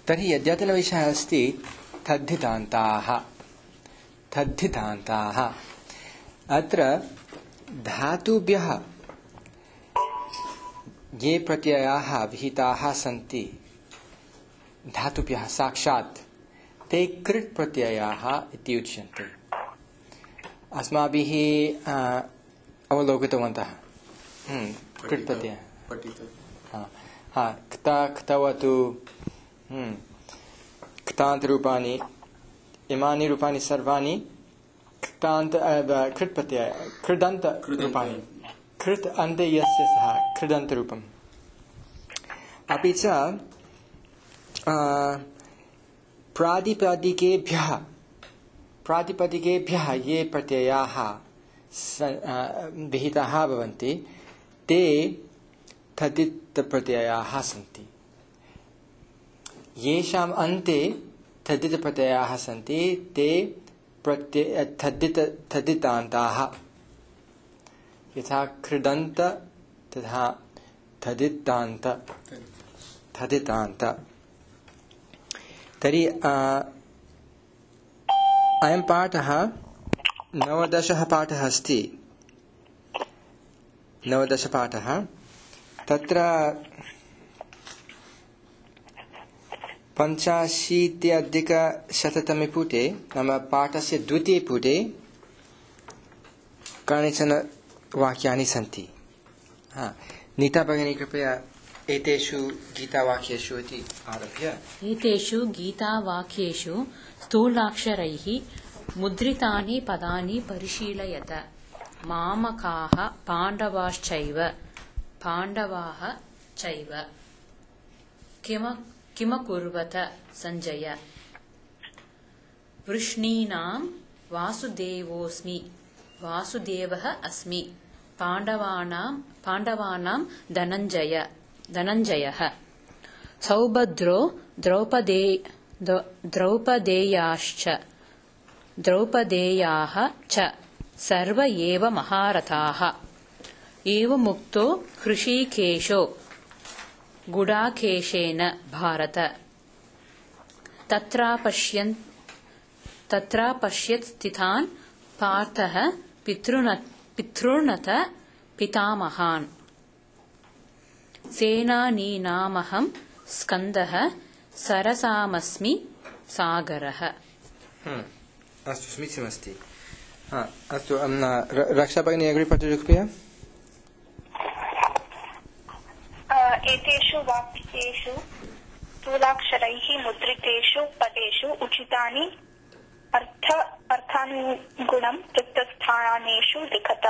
तर्हि अद्यतनविषयः अस्ति तद्धितान्ताः। तद्धितान्ताः अत्र धातुभ्यः ये प्रत्ययाः विहिताः सन्ति धातुभ्यः साक्षात् ते कृत् प्रत्ययाः इति उच्यन्ते। अस्माभिः अवलोकितवन्तः कृत् प्रत्ययः क्तवतु क्तान्तरूपाणि इमानि रूपाणि सर्वाणि कृत् प्रत्यय कृदन्तरूपाणि कृत् अन्ते यस्य सः कृदन्तरूपम्। अपि च प्रातिपदिकेभ्यः ये प्रत्ययाः विहिताः भवन्ति ते तद्धितप्रत्ययाः सन्ति। येषाम् अन्ते तद्धितप्रत्ययाः सन्ति ते तद्धितान्ताः। यथा कृदन्त तथा तद्धितान्त। तर्हि अयं पाठः 19 पाठः अस्ति। 19 पाठः तत्र 85-अधिकशततमे पुटे नाम पाठस्य द्वितीये पुटे कानिचन वाक्यानि सन्ति। नीता भगिनी कृपया एतेषु गीतावाक्येषु इति आरभ्य। एतेषु गीतावाक्येषु स्थूलाक्षरैः मुद्रितानि पदानि परिशीलयत। मामकाः पाण्डवाः चैव किमकुर्वत सञ्जय। वृष्णीनां वासुदेवः अस्मि। पाण्डवानां धनञ्जयः। सौभद्रो द्रौपदेयाः च सर्व एव महारथाः। एवमुक्तो हृषीकेशो गुडाकेशेन भारत। तत्रापश्यत् स्थितान् पार्थः पितॄणत पितामहान्। सेनानीनामहं स्कन्दः सरसामस्मि सागरः। अस्तु, समीचीनमस्ति। अस्तु, रक्षा भगिनी अग्रे पठतु कृपया। एतेषु वाक्येषु स्थूलाक्षरैः मुद्रितेषु पदेषु उचितानि अर्थानुगुणं रिक्तस्थानेषु लिखत।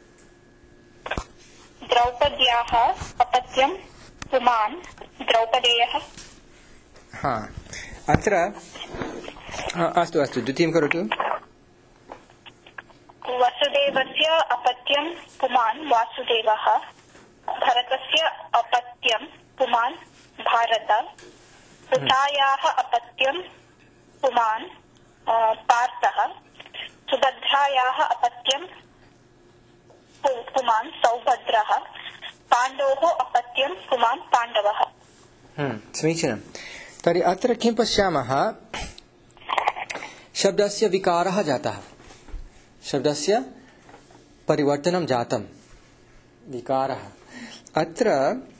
द्रौपद्याः अपत्यं पुमान् द्रौपदेयः। अत्र अस्तु द्वितीयं करोतु। वसुदेवस्य अपत्यं पुमान् वासुदेवः। भरतस्य अपत्यं पुमान् भारत। सुतायाः अपत्यं पुमान् पार्थः। सुभद्रायाः अपत्यं पुमान् सौभद्रः। पाण्डोः अपत्यं पुमान् पाण्डवः। समीचीनं। तर्हि अत्र किं पश्यामः? शब्दस्य विकारः जातः, शब्दस्य परिवर्तनं जातं। विकारः अत्र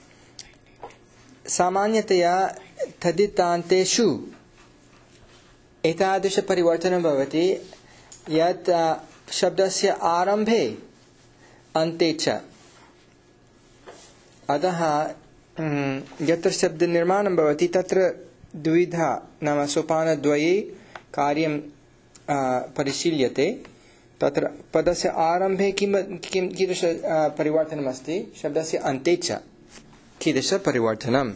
सामान्यतया तद्धितान्तेषु एतादृशपरिवर्तनं भवति यत् शब्दस्य आरम्भे अन्ते च। अतः यत्र शब्दनिर्माणं भवति तत्र द्विधा नाम सोपानद्वये कार्यं परिशील्यते। तत्र पदस्य आरम्भे कीदृश परिवर्तनमस्ति, शब्दस्य अन्ते च कीदृश परिवर्तनम्।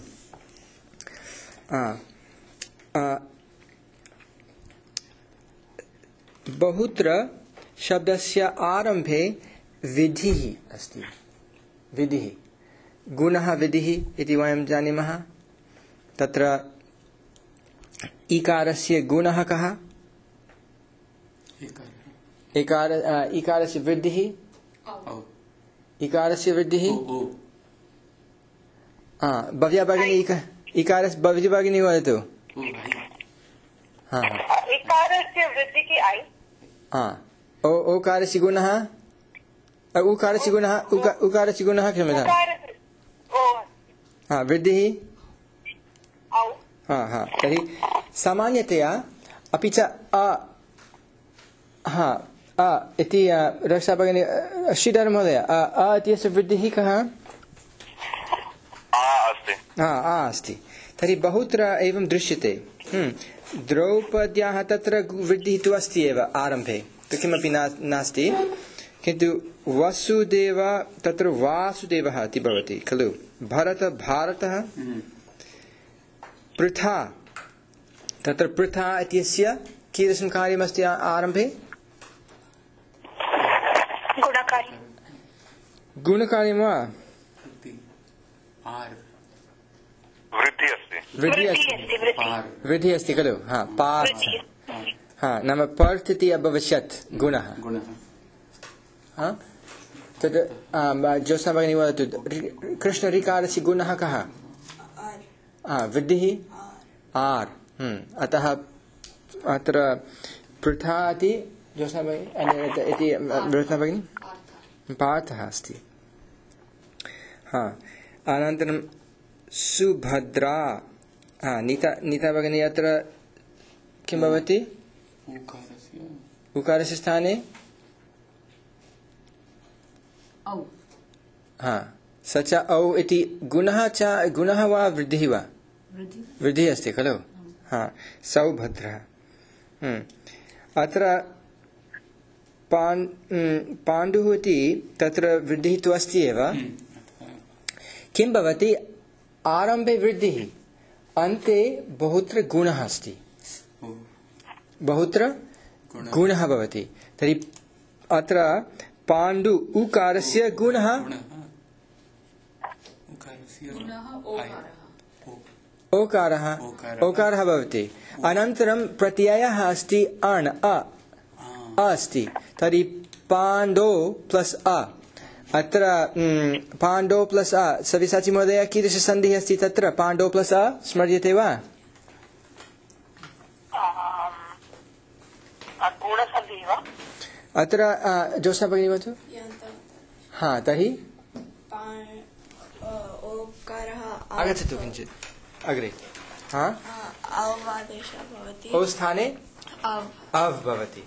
बहुत्र शब्दस्य आरम्भे विधिः अस्ति। विधिः गुणः विधिः इति वयं जानीमः। तत्र इकारस्य गुणः कः? इकारस्य वृद्धिः। इकारस्य वृद्धिः भव्या भगिनी इकारस्य भव्या भगिनी वदतु। हाँ इकारस्य वृद्धिः ऐ हाँ ओकारस्य गुणः उकारस्य गुणः उकारस्य गुणः क्षम्यताम् हाँ वृद्धिः औ हाँ हाँ तर्हि सामान्यतया अपि च इति रक्षा भगिनी श्रीधर महोदय इत्यस्य वृद्धिः कः अस्ति तर्हि बहुत्र एवं दृश्यते द्रौपद्याः तत्र वृद्धिः तु अस्ति एव आरम्भे तु किमपि नास्ति किन्तु वसुदेव तत्र वासुदेवः इति भवति खलु भारतः पृथा तत्र पृथा इत्यस्य कीदृशं कार्यमस्ति आरम्भे गुणकार्यं वा वृद्धिः अस्ति खलु पार्थ नाम पर्थ इति अभवश्यत् गुणः तद् ज्योत्स्ना भगिनी वदतु कृष्णऋकारस्य गुणः कः वृद्धिः आर् अतः अत्र पृथा इति ज्योत्स्ना भगिनी पार्थः अस्ति अनन्तरं सुभद्रा नीता भगिनी अत्र किं भवति उकारस्य स्थाने स च औ इति गुणः वा वृद्धिः वा वृद्धिः अस्ति खलु सौभद्रः अत्र पाण्डुः इति तत्र वृद्धिः तु अस्ति एव किं भवति आरम्भे वृद्धिः अन्ते बहुत्र गुणः अस्ति बहुत्र गुणः भवति तर्हि अत्र पाण्डु उकारस्य गुणः ओकारः भवति अनन्तरं प्रत्ययः अस्ति अण् अस्ति तर्हि पाण्डो प्लस् अत्र पाण्डो प्लस् सव्यसाची महोदय कीदृशसन्धिः अस्ति तत्र पाण्डो प्लस् स्मर्यते वा अत्र ज्योत्स्ना भगिनी वदतु तर्हि आगच्छतु किञ्चित् अग्रे ओ स्थाने अव् भवति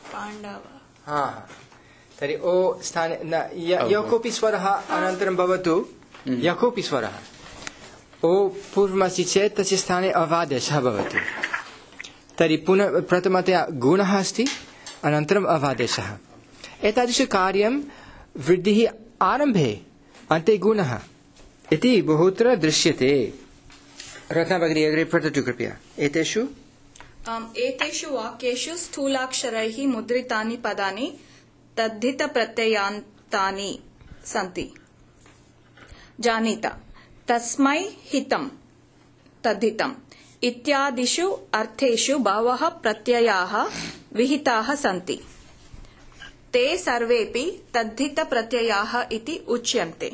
तर्हि ओ स्थाने यः कोऽपि स्वरः अनन्तरं भवतु यः कोऽपि स्वरः ओ पूर्वमस्ति चेत् तस्य स्थाने अवादेशः भवति तर्हि पुनः प्रथमतया गुणः अस्ति अनन्तरम् अवादेशः एतादृशकार्यं वृद्धिः आरम्भे अन्ते गुणः इति बहुत्र दृश्यते रत्ना भगिनी अग्रे पठतु कृपया एतेषु वाक्येषु स्थूलाक्षरैः मुद्रितानि पदानि तद्धितप्रत्ययान्तानि सन्ति जानीत तस्मै हितं तद्धितम् इत्यादिषु अर्थेषु बहवः प्रत्ययाः विहिताः सन्ति ते सर्वेपि तद्धितप्रत्ययाः इति उच्यन्ते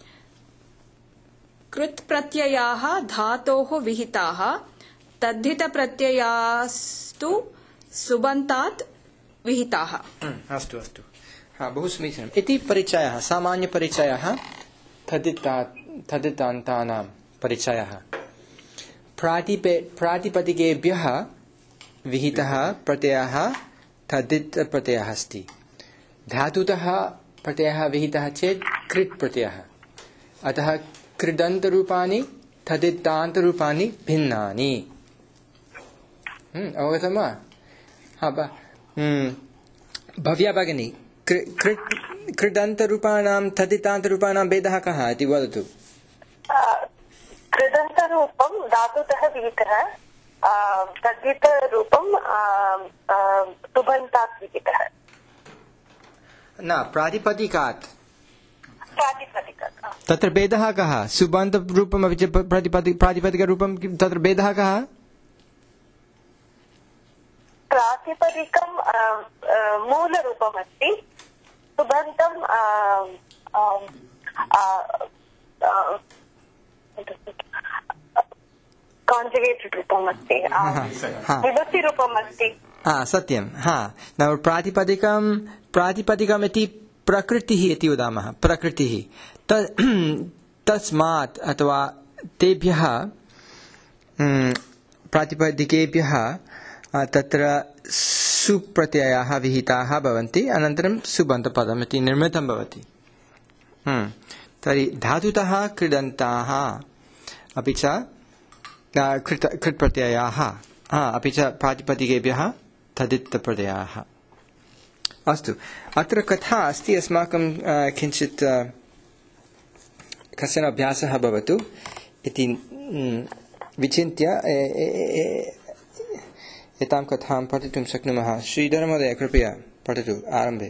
कृत्प्रत्ययाः धातोः विहिताः तद्धितप्रत्ययास्तु सुबन्तात् विहिताः अस्तु बहु समीचीनम् इति परिचयः सामान्यपरिचयः तद्धितान्तानां परिचयः प्रातिपदिकेभ्यः विहितः प्रत्ययः तद्धितप्रत्ययः अस्ति धातुतः प्रत्ययः विहितः चेत् कृत् प्रत्ययः अतः कृदन्तरूपाणि तद्धितान्तरूपाणि भिन्नानि अवगतं वा भव्या भगिनी कृदन्तरूपाणां तद्धितान्तरूपाणां भेदः कः इति वदतु कृदन्तरूपं धातुतः विहितः तद्धितरूपं सुबन्तात् विहितः न प्रातिपदिकात् तत्र भेदः कः सुबन्तरूपम् अपि च प्रातिपदिकरूपं तत्र भेदः कः प्रातिपदिकं मूलरूपमस्ति सुबन्तं काञ्जुगेट् रूपम् अस्ति विभक्तिरूपम् अस्ति सत्यं नाम प्रातिपदिकम् इति प्रकृतिः इति वदामः प्रकृतिः तस्मात् अथवा तेभ्यः प्रातिपदिकेभ्यः तत्र सुप्रत्ययाः विहिताः भवन्ति अनन्तरं सुबन्तपदम् इति निर्मितं भवति तर्हि धातुतः कृदन्ताः अपि च कृत्प्रत्ययाः अपि च प्रातिपदिकेभ्यः तदित्प्रत्ययाः अस्तु अत्र कथा अस्ति अस्माकं किञ्चित् कश्चन अभ्यासः भवतु इति विचिन्त्य एतां कथां पठितुं शक्नुमः श्रीधरमहोदय कृपया पठतु आरम्भे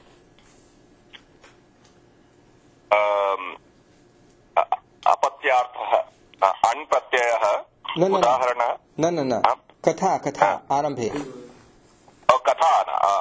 अपत्यार्थः अण् प्रत्ययः उदाहरण न कथा आरम्भे कथा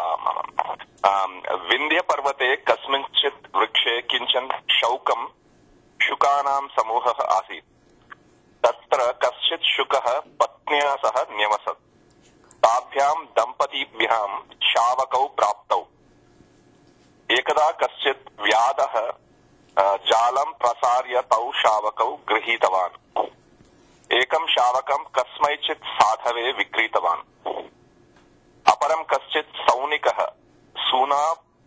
विन्ध्यपर्वते कस्मिंश्चित् वृक्षे किञ्चन शौकं शुकानां समूहः आसीत् तत्र कश्चित् शुकः पत्न्या सह न्यवसत् ताभ्यां दम्पतीभ्यां शावकौ प्राप्तौ एकदा कश्चित् व्याधः जालं प्रसार्य तौ शावकौ गृहीतवान् एकं शावकं कस्मैचित् साधवे विक्रीतवान् अपरं कश्चित् सौनिकः सूना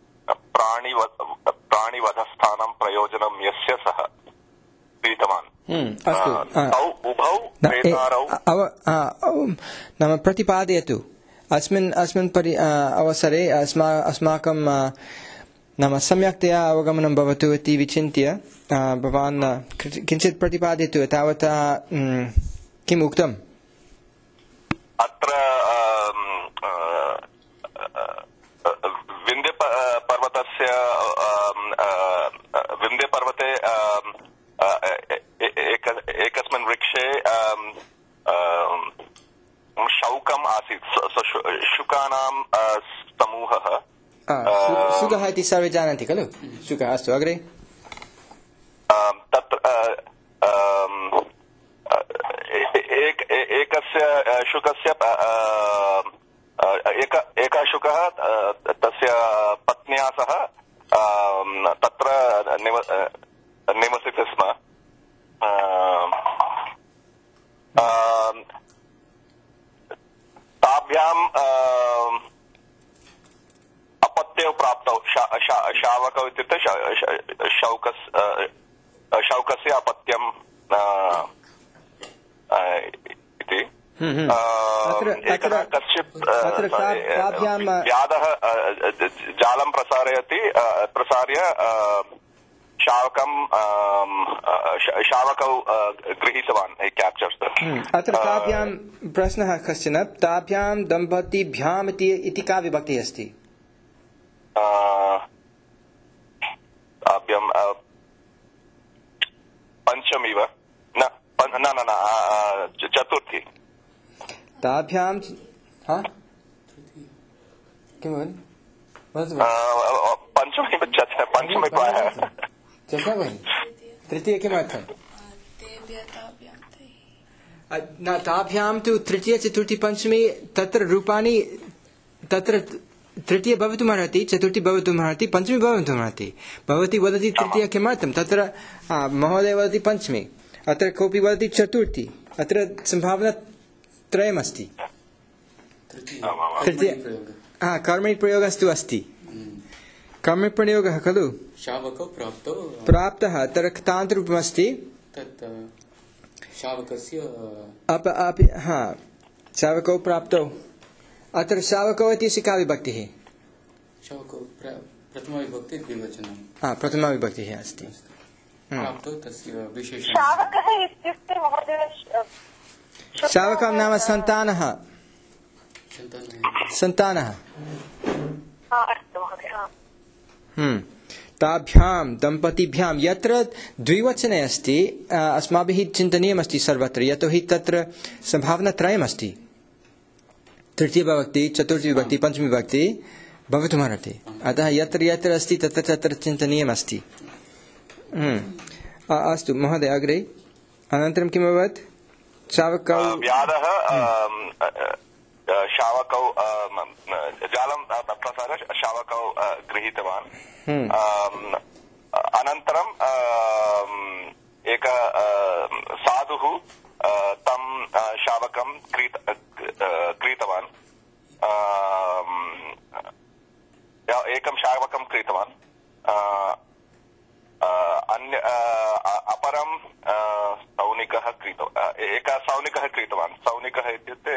प्राणिवधस्थानं प्रयोजनं यस्य सः क्रीतवान् तौ उभौ प्रेतारौ नाम प्रतिपादयतु अस्मिन् अवसरे अस्माकं नाम सम्यक्तया अवगमनं भवतु इति विचिन्त्य भवान् किञ्चित् प्रतिपादयतु तावता किम् उक्तम् अत्र विन्ध्यपर्वते एकस्मिन् वृक्षे शौकम् आसीत् शुकानां समूहः शुकः इति सर्वे जानन्ति खलु शुकः अस्तु अग्रे तत्र एकस्य शुकस्य एकः शुकः तस्य पत्न्या सह तत्र निवसति स्म ताभ्यां अपत्यौ प्राप्तौ शावकौ इत्युक्ते शौकस्य अपत्यम् इति एकदा कश्चित् व्याधः जालं प्रसार्य शावकौ गृहीतवान् कैप्चर्स् अत्र ताभ्यां प्रश्नः कश्चन ताभ्यां दम्पतीभ्याम् इति का विभक्तिः अस्ति ताभ्यां पञ्चमी वा न चतुर्थी ताभ्यां पञ्चमी तृतीय किमर्थम् न ताभ्यां तु तृतीय चतुर्थी पञ्चमी तत्र रूपाणि तत्र तृतीय भवितुमर्हति चतुर्थी भवितुमर्हति पञ्चमी भवितुमर्हति भवती वदति तृतीय किमर्थं तत्र महोदय वदति पञ्चमी अत्र कोऽपि वदति चतुर्थी अत्र सम्भावना त्रयमस्ति तृतीय कर्मणि प्रयोगस्तु अस्ति कर्मणि प्रयोगः खलु शावकौ प्राप्तः अत्र क्तान्तरूपमस्ति शावकौ प्राप्तौ अत्र शावकौ इत्यस्य का विभक्तिः प्रथमा विभक्तिः अस्ति शावकः इत्युक्ते महोदय शावकं नाम सन्तानः ताभ्यां दम्पतीभ्यां यत्र द्विवचने अस्ति अस्माभिः चिन्तनीयमस्ति सर्वत्र यतोहि तत्र सम्भावनात्रयमस्ति तृतीय विभक्ति चतुर्थी विभक्ति पञ्चमी विभक्ति भवितुमर्हति अतः यत्र यत्र अस्ति तत्र तत्र चिन्तनीयमस्ति अस्तु महोदय अग्रे अनन्तरं किम् अभवत् शावकौ व्याधः शावकौ जालं प्रसार्य शावकौ गृहीतवान् अनन्तरं एक साधुः तं शावकं क्रीतवान् एकं शावकं क्रीतवान् अन्य अपरं सौनिकः एकः सौनिकः क्रीतवान् सौनिकः इत्युक्ते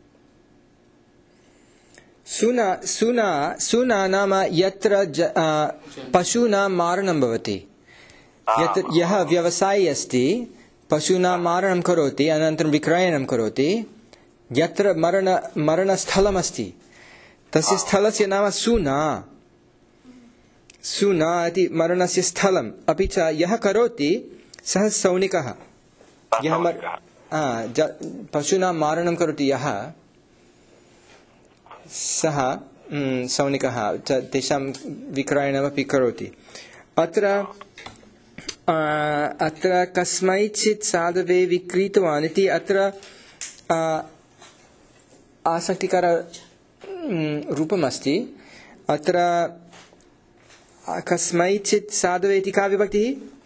सूना नाम यत्र पशूनां मारणं भवति यः व्यवसायी अस्ति पशूनां मारणं करोति अनन्तरं विक्रयणं करोति यत्र मरणस्थलमस्ति तस्य स्थलस्य नाम सूना इति मरणस्य स्थलम् अपि च यः करोति सः सौनिकः यः पशूनां मारणं करोति यः सः सौनिकः तेषां विक्रयणमपि करोति अत्र कस्मैचित् साधवे विक्रीतवान् इति अत्र आसक्तिकर रूपमस्ति अत्र कस्मैचित् साधवे इति का विभक्तिः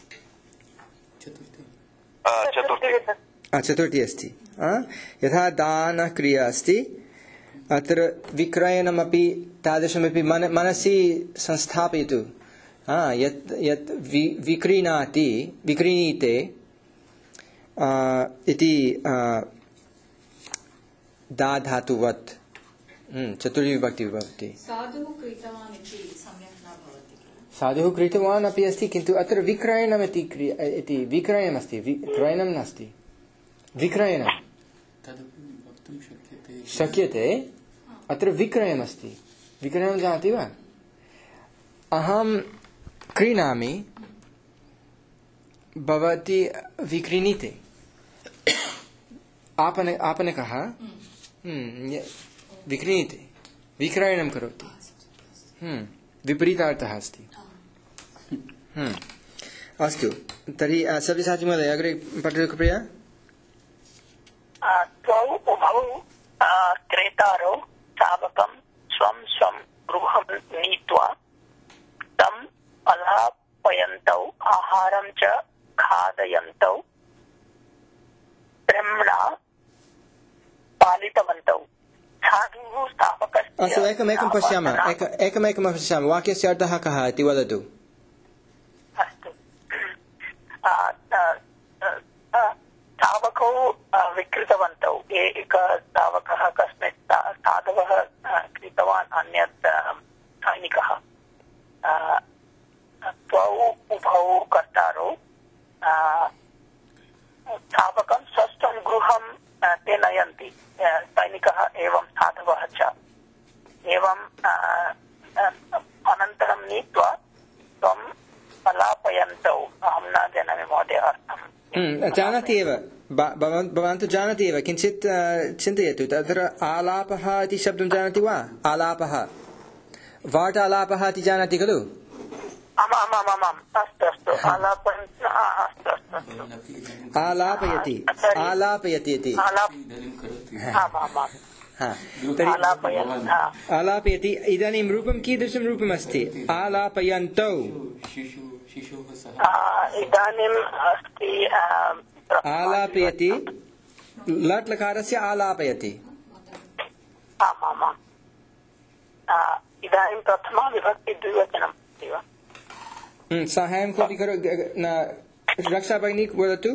चतुर्थी अस्ति यथा दानक्रिया अस्ति अत्र विक्रयणमपि तादृशमपि मनसि संस्थापयतु यत् विक्रीणीते इति दा धातुवत् चतुर्थी विभक्ति भवति साधुः कृतवान् अपि अस्ति किन्तु अत्र विक्रयणमिति विक्रयणमस्ति क्रयणं नास्ति विक्रयणं शक्यते अत्र विक्रयणमस्ति विक्रयणं जानाति वा अहं क्रीणामि भवती विक्रीणीते आपणकः विक्रीणीते विक्रयणं करोति विपरीतार्थः अस्ति अस्तु तर्हि सव्यसाची महोदय अग्रे पठतु कृपया द्वौ उभौ क्रेतारौ शावकं स्वं स्वं गृहं नीत्वा तम् अलापयन्तौ आहारं च खादयन्तौ ब्रह्मणा पालितवन्तौ साधुः शावकस्य एकमेकं पश्यामः वाक्यस्य अर्थः कः इति वदतु अस्तु शावकौ विक्रीतवन्तौ एकः शावकः कस्मिंश्चित् साधवः क्रीतवान् अन्यत् सैनिकः द्वौ उभौ कर्तारौ शावकं स्वस्थं गृहं ते नयन्ति सैनिकः एवं साधवः च एवं अनन्तरं नीत्वा त्वम् अलापयन्तौ अहं न जानामि महोदय अर्थं जानाति एव भवान् तु जानाति एव किञ्चित् चिन्तयतु तत्र आलापः इति शब्दं जानाति वा आलापः वार्तालापः इति जानाति खलु आलापयति इति आलापयति इदानीं रूपं कीदृशं रूपमस्ति आलापयन्तौ इदानीम् अस्ति आलापयति लट् लकारस्य आलापयति इदानीं प्रथमा विभक्ति द्विवचनम् अस्ति वा साहाय्यं कोऽपि रक्षा भगिनी वदतु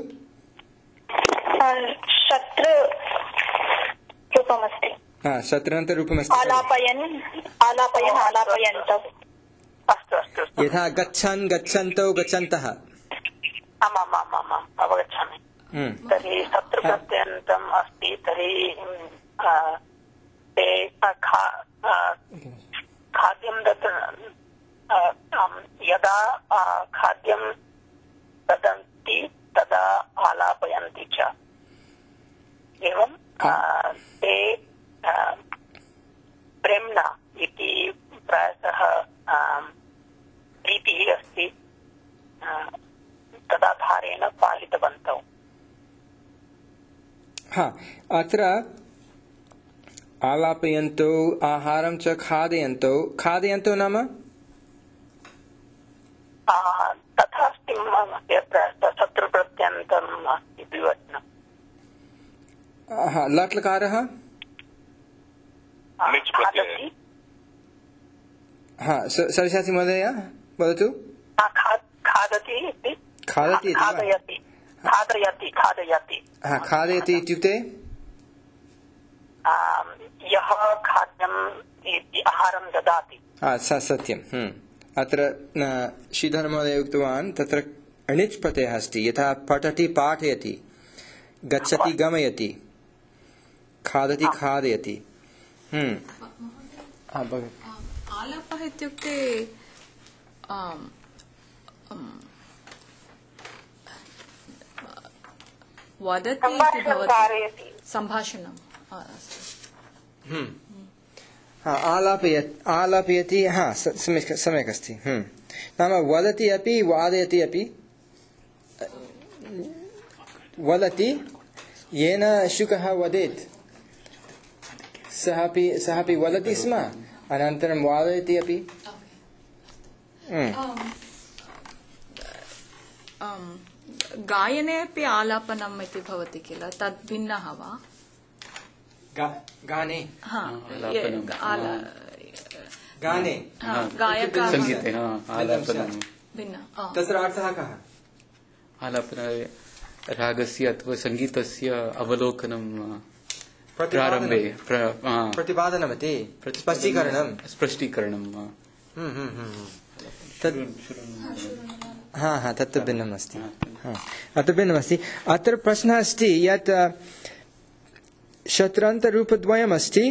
शत्रुरूपमस्ति शत्रन्तरूपमस्ति आलापयन्तौ अस्तु अस्तु यथा गच्छन् गच्छन्तौ गच्छन्तः आमामामाम् अवगच्छामि तर्हि शत्रुप्रत्ययन्तम् अस्ति तर्हि ते खाद्यं यदा खाद्यं ददन्ति तदा आलापयन्ति च एवं ते प्रेम्णा इति प्रायशः प्रीतिः अस्ति तदाधारेण पालितवन्तौ अत्र आलापयन्तो आहारं च खादयन्तो खादयन्तो नाम तथा अस्ति शत्रुप्रत्यन्तम् अस्ति द्विवचनम् लट्लकारः सरस्वती महोदय वदतु खादति इति खादति खादयति इत्युक्ते यः खाद्यम् आहारं ददाति सत्यम् अत्र श्रीधरमहोदय उक्तवान् तत्र अणिच् प्रत्ययः अस्ति यथा पठति पाठयति गच्छति गमयति खादति खादयति आलापः इत्युक्ते वदति इति भवति सम्भाषणम् आलापयति सम्यक् अस्ति नाम वदति अपि वादयति अपि वदति येन शुकः वदेत् सः अपि वदति स्म अनन्तरं वादयति अपि गायने अपि आलापनम् इति भवति किल तद् भिन्नः वा गाने गाने गायकाः तत्र अर्थः कः आलापन रागस्य अथवा सङ्गीतस्य अवलोकनं प्रारम्भे प्रतिपादनमति स्पष्टीकरणं तत्तु भिन्नम् अस्ति अत्र प्रश्नः अस्ति यत् शत्रन्तरूपद्वयमस्ति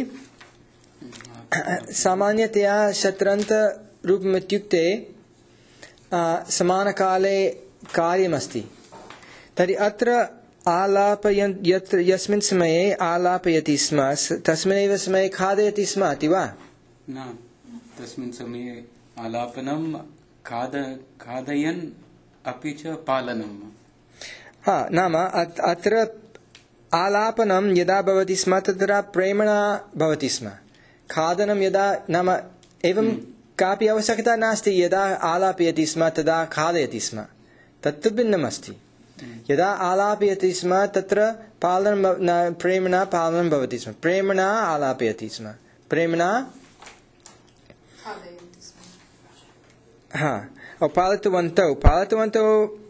सामान्यतया शत्रन्तरूपमित्युक्ते समानकाले कार्यमस्ति तर्हि अत्र आलापयन् यस्मिन् समये आलापयति स्म तस्मिन्नेव समये खादयति स्म इति वा न तस्मिन् समये आलापनं खादयन् अपि च पालनं नाम अत्र आलापनं यदा भवति स्म तत्र प्रेम्णा भवति स्म खादनं यदा नाम एवं कापि आवश्यकता नास्ति यदा आलापयति स्म तदा खादयति स्म तत्तु भिन्नम् अस्ति यदा आलापयति स्म तत्र पालनं प्रेम्णा पालनं भवति स्म प्रेम्णा आलापयति स्म प्रेम्णा पालितवन्तौ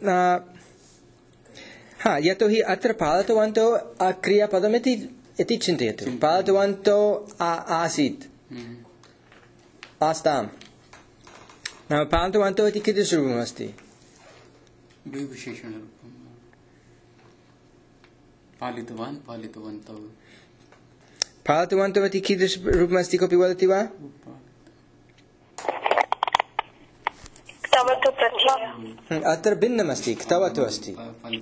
यतोहि अत्र पालितवन्तौ क्रियापदमिति चिन्तयतु पालितवन्तौ आसीत् आस्ताम् नाम पालितवन्तौ इति कीदृशरूपम् अस्ति विशेषणरूपं पालितवान् पालितवन्तौ पालितवन्तौ इति कीदृशरूपम् अस्ति कोऽपि वदति वा अत्र भिन्नमस्ति क्तवतु अस्ति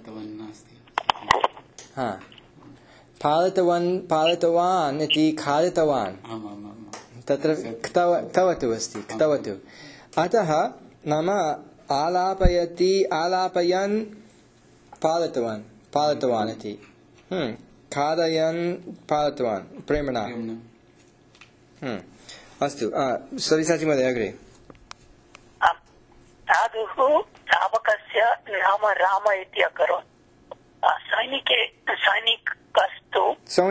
पालितवान् इति खादितवान् तत्र क्तवतु अस्ति क्तवतु अतः नाम आलापयति आलापयन् पालितवान् इति खादयन् पालितवान् प्रेम्णा अस्तु सविताजी महोदय अग्रे साधुः धावकस्य नाम राम इति अकरोत् सैनिकस्तु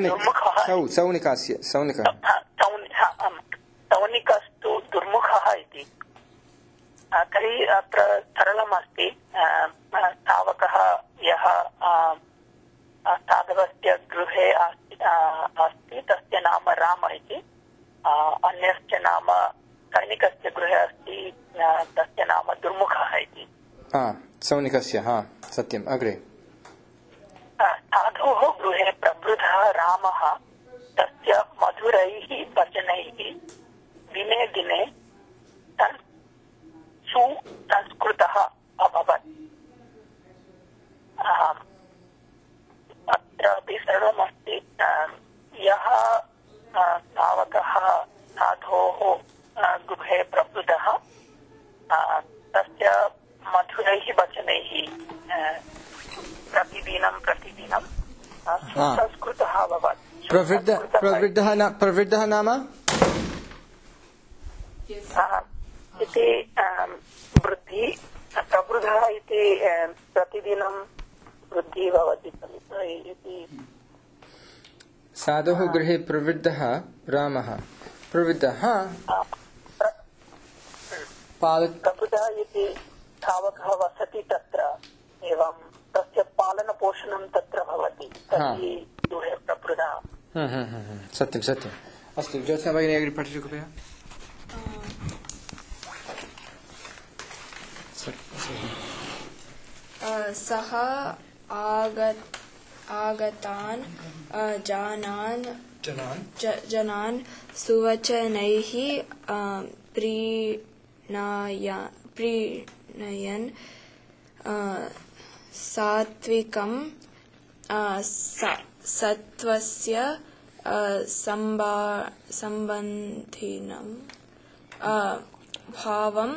सौनिकस्तु दुर्मुखः इति तर्हि अत्र सरलमस्ति धावकः यः साधवस्य गृहे अस्ति तस्य नाम राम इति अन्यस्य नाम सैनिकस्य गृहे अस्ति तस्य नाम दुर्मुखः इति सौनिकस्य सत्यम् अग्रे साधोः गृहे प्रवृद्धः रामः तस्य मधुरैः वचनैः दिने दिने सुसंस्कृतः अभवत् अत्रापि सर्वमस्ति यः धावकः साधोः गृहे प्रवृद्धः तस्य मधुरैः वचनैः प्रतिदिनं सुसंस्कृतः अभवत्। प्रवृद्धः नाम इति वृद्धि प्रवृद्धः इति प्रतिदिनं वृद्धिः भवति खलु इति। साधुः गृहे प्रवृद्धः रामः प्रवृद्धः प्रवृद्धः इति धावकः वसति तत्र एवं तस्य पालनपोषणं तत्र भवति तर्हि गृहे प्रवृद्धः। सत्यं सत्यम्। अस्तु ज्योत्स्ना भगिनी अग्रे पठतु कृपया। सः आगतान् जनान् सुवचनैः प्रीणयन् सात्विकं सत्त्वस्य सम्बन्धिनं भावं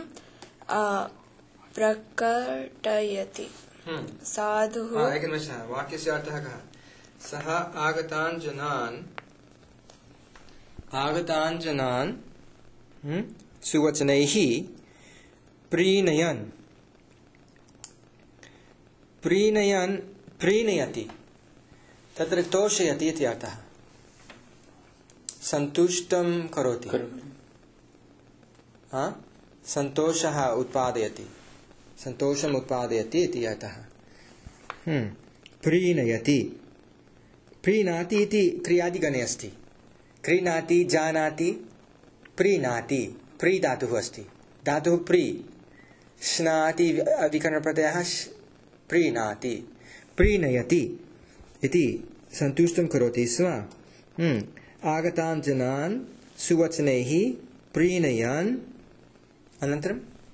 प्रकटयति। साधुः वाक्यस्य अर्थः कः? सः आगतान् जनान् सुवचनैः प्रीणयति तत्र तोषयति इति अर्थः। सन्तुष्टं करोति, सन्तोषः उत्पादयति, सन्तोषम् उत्पादयति इति अर्थः। प्रीणयति, प्रीणाति इति क्रियादिगणे अस्ति। क्रीणाति, जानाति, प्रीणाति, प्री धातुः अस्ति। धातुः प्री, स्नाति विकरणप्रत्ययः प्रीणाति, प्रीणयति इति सन्तुष्टं करोति स्म। आगतान् जनान् सुवचनैः प्रीणयन् अनन्तरं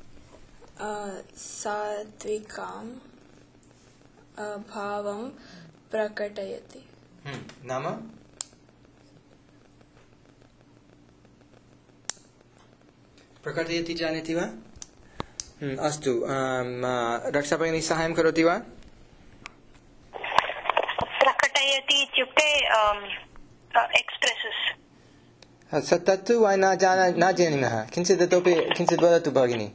सात्विकां भावं प्रकटयति। नाम प्रकटयति जानाति वा? अस्तु, रक्षाभगिनी साहाय्यं करोति वा? प्रकटयति इत्युक्ते एक्स्प्रेसस्। तत्तु वयं न जानीमः। किञ्चित् इतोपि किञ्चित् वदतु भगिनी।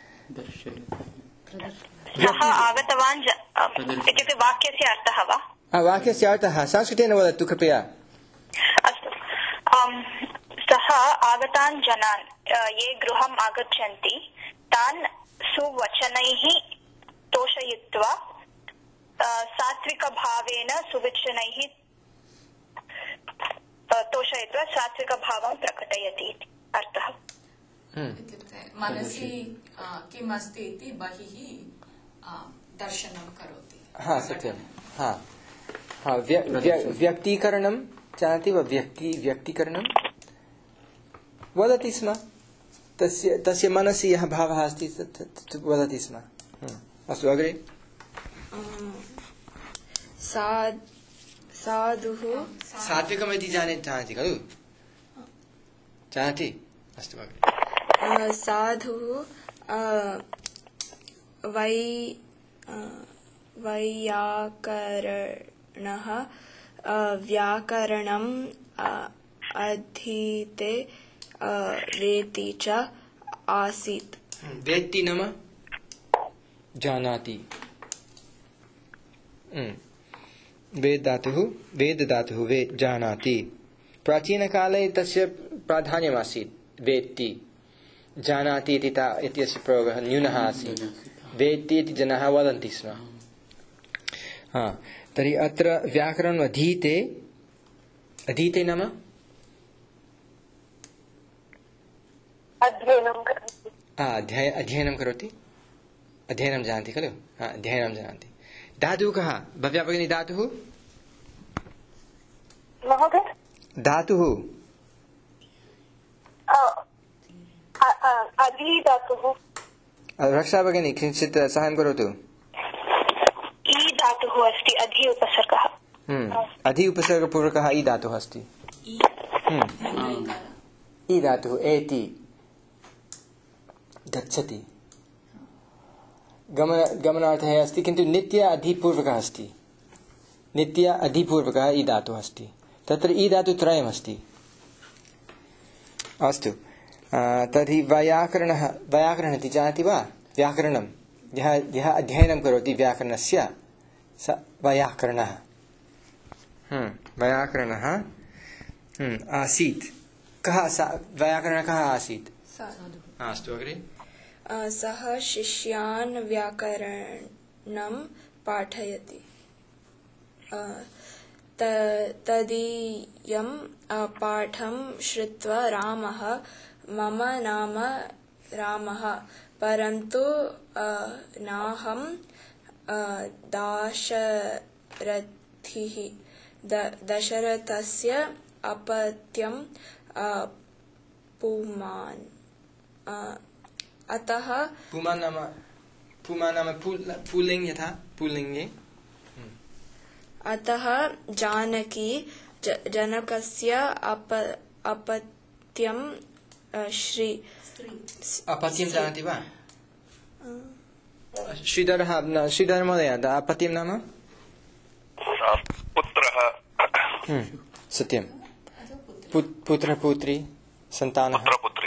सः आगतवान् इत्युक्ते वाक्यस्य अर्थः वा? वाक्यस्य अर्थः संस्कृतेन वदतु कृपया। अस्तु, सः आगतान् जनान् ये गृहम् आगच्छन्ति तान् सुवचनैः तोषयित्वा सात्विकभावेन सुवचनैः तोषयित्वा सात्विकभावं प्रकटयति इति अर्थः। इत्युक्ते मनसि किम् अस्ति इति बहिः दर्शनं करोति। सत्यं। व्यक्तीकरणं जानाति वा? व्यक्तीकरणं वदति स्म। तस्य मनसि यः भावः अस्ति तत् वदति स्म। अस्तु, अग्रे। साधुः सात्विकम् इति जानाति खलु? जानाति? अस्तु, अग्रे। साधुः वैयाकरणः व्याकरणम् अधीते वेति च आसीत्। वेत्ति नाम जानाति। वेद धातुः वे जानाति। प्राचीनकाले तस्य प्राधान्यमासीत्। वेत्ति, जानाति इत्यस्य प्रयोगः न्यूनः आसीत्। वेत्ति इति जनाः वदन्ति स्म। तर्हि अत्र व्याकरणम् अधीते नाम अध्ययनं करोति। अध्ययनं जानति खलु? अध्ययनं जानति। धातुः कः? भव्या भगिनी, धातुः धातुः रक्षा भगिनी किञ्चित् साहाय्यं करोतु। ई धातुः अस्ति, अधि उपसर्गः। अधि उपसर्गपूर्वकः ई धातुः अस्ति। ई धातुः एति गच्छति गमनार्थः अस्ति, किन्तु नित्य अधिपूर्वकः अस्ति। नित्य अधिपूर्वकः इ धातुः अस्ति तत्र इ धातुत्रयमस्ति अस्तु तर्हि व्याकरणः इति जानाति वा व्याकरणं यः अध्ययनं करोति व्याकरणस्य स वैयाकरणः वैयाकरणः आसीत् कः वैयाकरणः कः आसीत् अस्तु अग्रे सः शिष्यान् व्याकरणं पाठयति तदीयं पाठं श्रुत्वा रामः मम नाम रामः परन्तु नाहं दशरथस्य अपत्यं पुमान् अतः पुमान् नाम पुल्लिङ्ग यथा पुल्लिङ्गे अतः जानकी जनकस्य अपत्यं अपत्यं जानाति वा श्रीधर महोदय अपत्यं नाम पुत्रः सत्यं पुत्र पुत्री सन्तानः पुत्री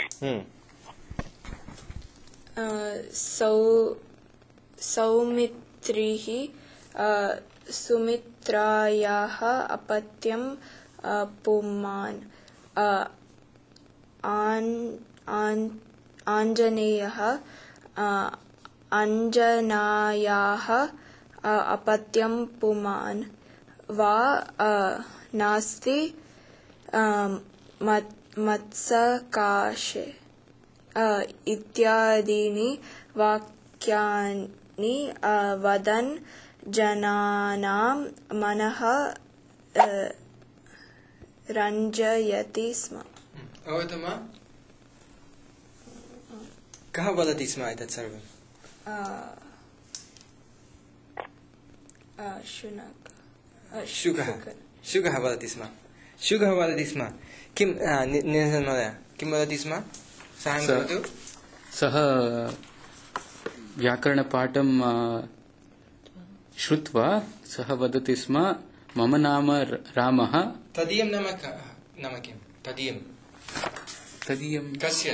सौमित्रिः सुमित्रायाः अपत्यं पुमान् आञ्जनेयः अञ्जनायाः अपत्यं पुमान् वा नास्ति मत्सकाशे इत्यादीनि वाक्यानि वदन् जनानां मनः रञ्जयति स्म अवगतं वा कः वदति स्म एतत् सर्वं शुकः वदति स्म किं निरञ्जन महोदय किं वदति स्म साहाय्यं करोतु सः व्याकरणपाठं श्रुत्वा सः वदति स्म मम नाम रामः तदीयं नाम किं तदीयं कस्य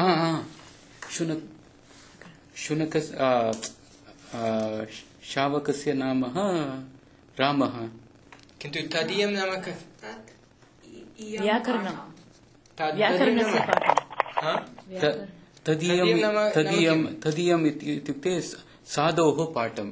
शावकस्य नाम रामः किन्तु तदीयं नाम तदीयम् इत्युक्ते साधोः पाठं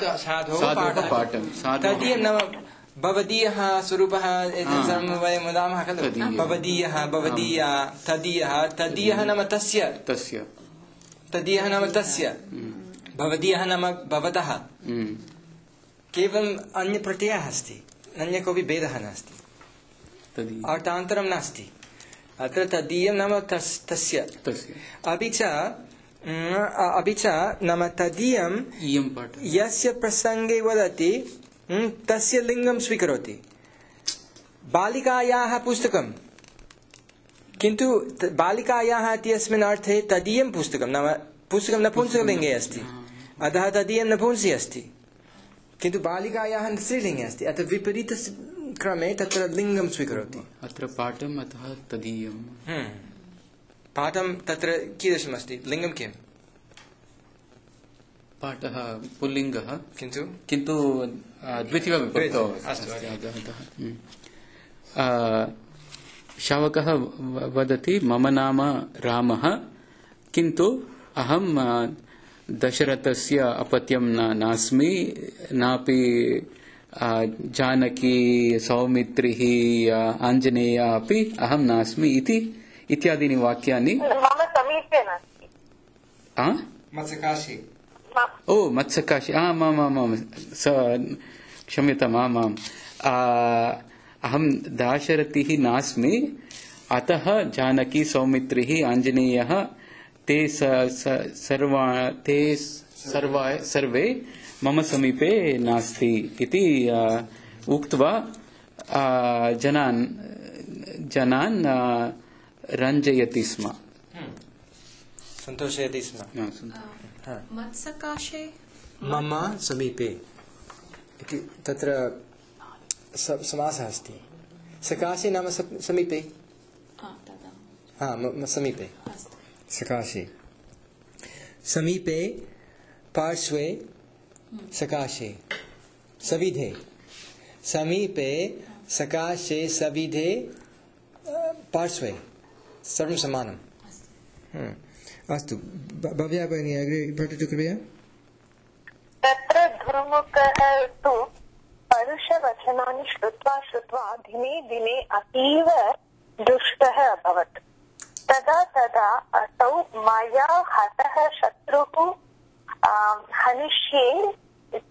तदीयं नाम भवदीयः स्वरूपः एतत् सर्वं वयं वदामः खलु भवदीयः भवदीया तदीयः नाम तस्य तदीयः नाम तस्य भवदीयः नाम भवतः केवलम् अन्यप्रत्ययः अस्ति अन्य कोऽपि भेदः नास्ति अर्थान्तरं नास्ति अत्र तदीयं नाम तस्य अपि च नाम तदीयं यस्य प्रसङ्गे वदति तस्य लिङ्गं स्वीकरोति बालिकायाः पुस्तकं किन्तु बालिकायाः इत्यस्मिन् अर्थे तदीयं पुस्तकं नाम पुस्तकं नपुंसकलिङ्गे अस्ति अतः तदीयं नपुंसि अस्ति किन्तु बालिकायाः स्त्रीलिङ्गे अस्ति अतः विपरीतक्रमे तत्र लिङ्गं स्वीकरोति अत्र पाठम् अतः तदीयं पाठं तत्र कीदृशमस्ति लिङ्गं किम् पाठः पुल्लिङ्गः किन्तु द्वितीयविभक्तौ शावकः वदति मम नाम रामः किन्तु अहं दशरथस्य अपत्यं नास्मि नापि जानकी सौमित्रिः आञ्जनेय अपि अहं नास्मि इत्यादीनि वाक्यानि मम समीपे नास्ति मत्सकाशि मत्सकाशि आमामाम् क्षम्यताम् आमाम् अहं दाशरथिः नास्मि अतः जानकी सौमित्रिः आञ्जनेयः ते सर्वे मम समीपे नास्ति इति उक्त्वा जनान् रञ्जयति स्म सन्तोषयति स्म मत्सकाशे मम समीपे इति तत्र समासः अस्ति सकाशे नाम समीपे समीपे सकाशे समीपे पार्श्वे सकाशे सविधे समीपे सकाशे सविधे पार्श्वे सर्वं समानम् अस्तु भव्या भगिनी अग्रे पठतु कृपया तत्र धुर्मुखः तु परुषवचनानि श्रुत्वा दिने दिने अतीव दुष्टः अभवत् तदा असौ मया हतः शत्रुः हनिष्ये च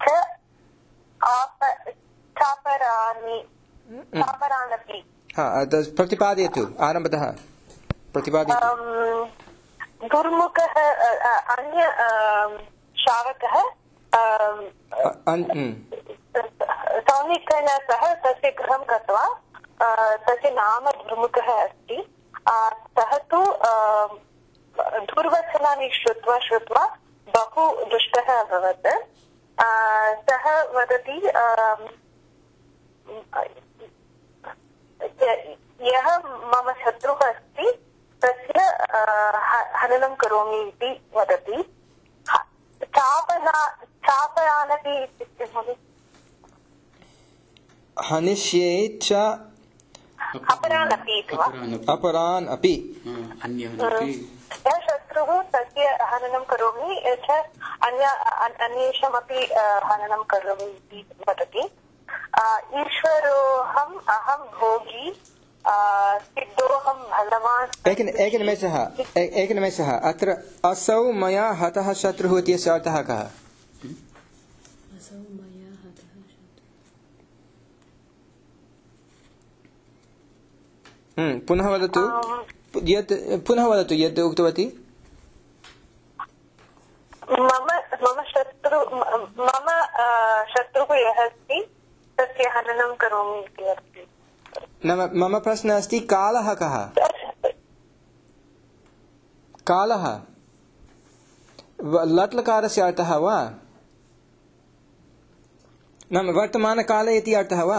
चापरानपि प्रतिपादयतु आरम्भतः प्रतिपादयतु दुर्मुखः अन्य शावकः सौनिकेन सह तस्य गृहं गत्वा तस्य नाम दुर्मुखः अस्ति सः तु दुर्वचनानि श्रुत्वा बहु दुष्टः अभवत् सः वदति यः मम शत्रुः अस्ति तस्य हननं करोमि इति वदति चापयानपि इत्युक्ते हनिष्ये च अपरान् अपि यः शत्रुः तस्य हननं करोमि च अन्येषामपि हननं करोमि इति वदति ईश्वरोऽहम् अहं भोगी सिद्धोऽहं बलवान् एकनिमेषः अत्र असौ मया हतः शत्रुः इत्यस्य अर्थः कः पुनः वदतु यद् उक्तवती मम शत्रुः यः अस्ति तस्य हननं करोमि इति अस्ति मम प्रश्नः अस्ति कालः कः कालः लट्लकारस्य अर्थः वा नाम वर्तमानकाले इति अर्थः वा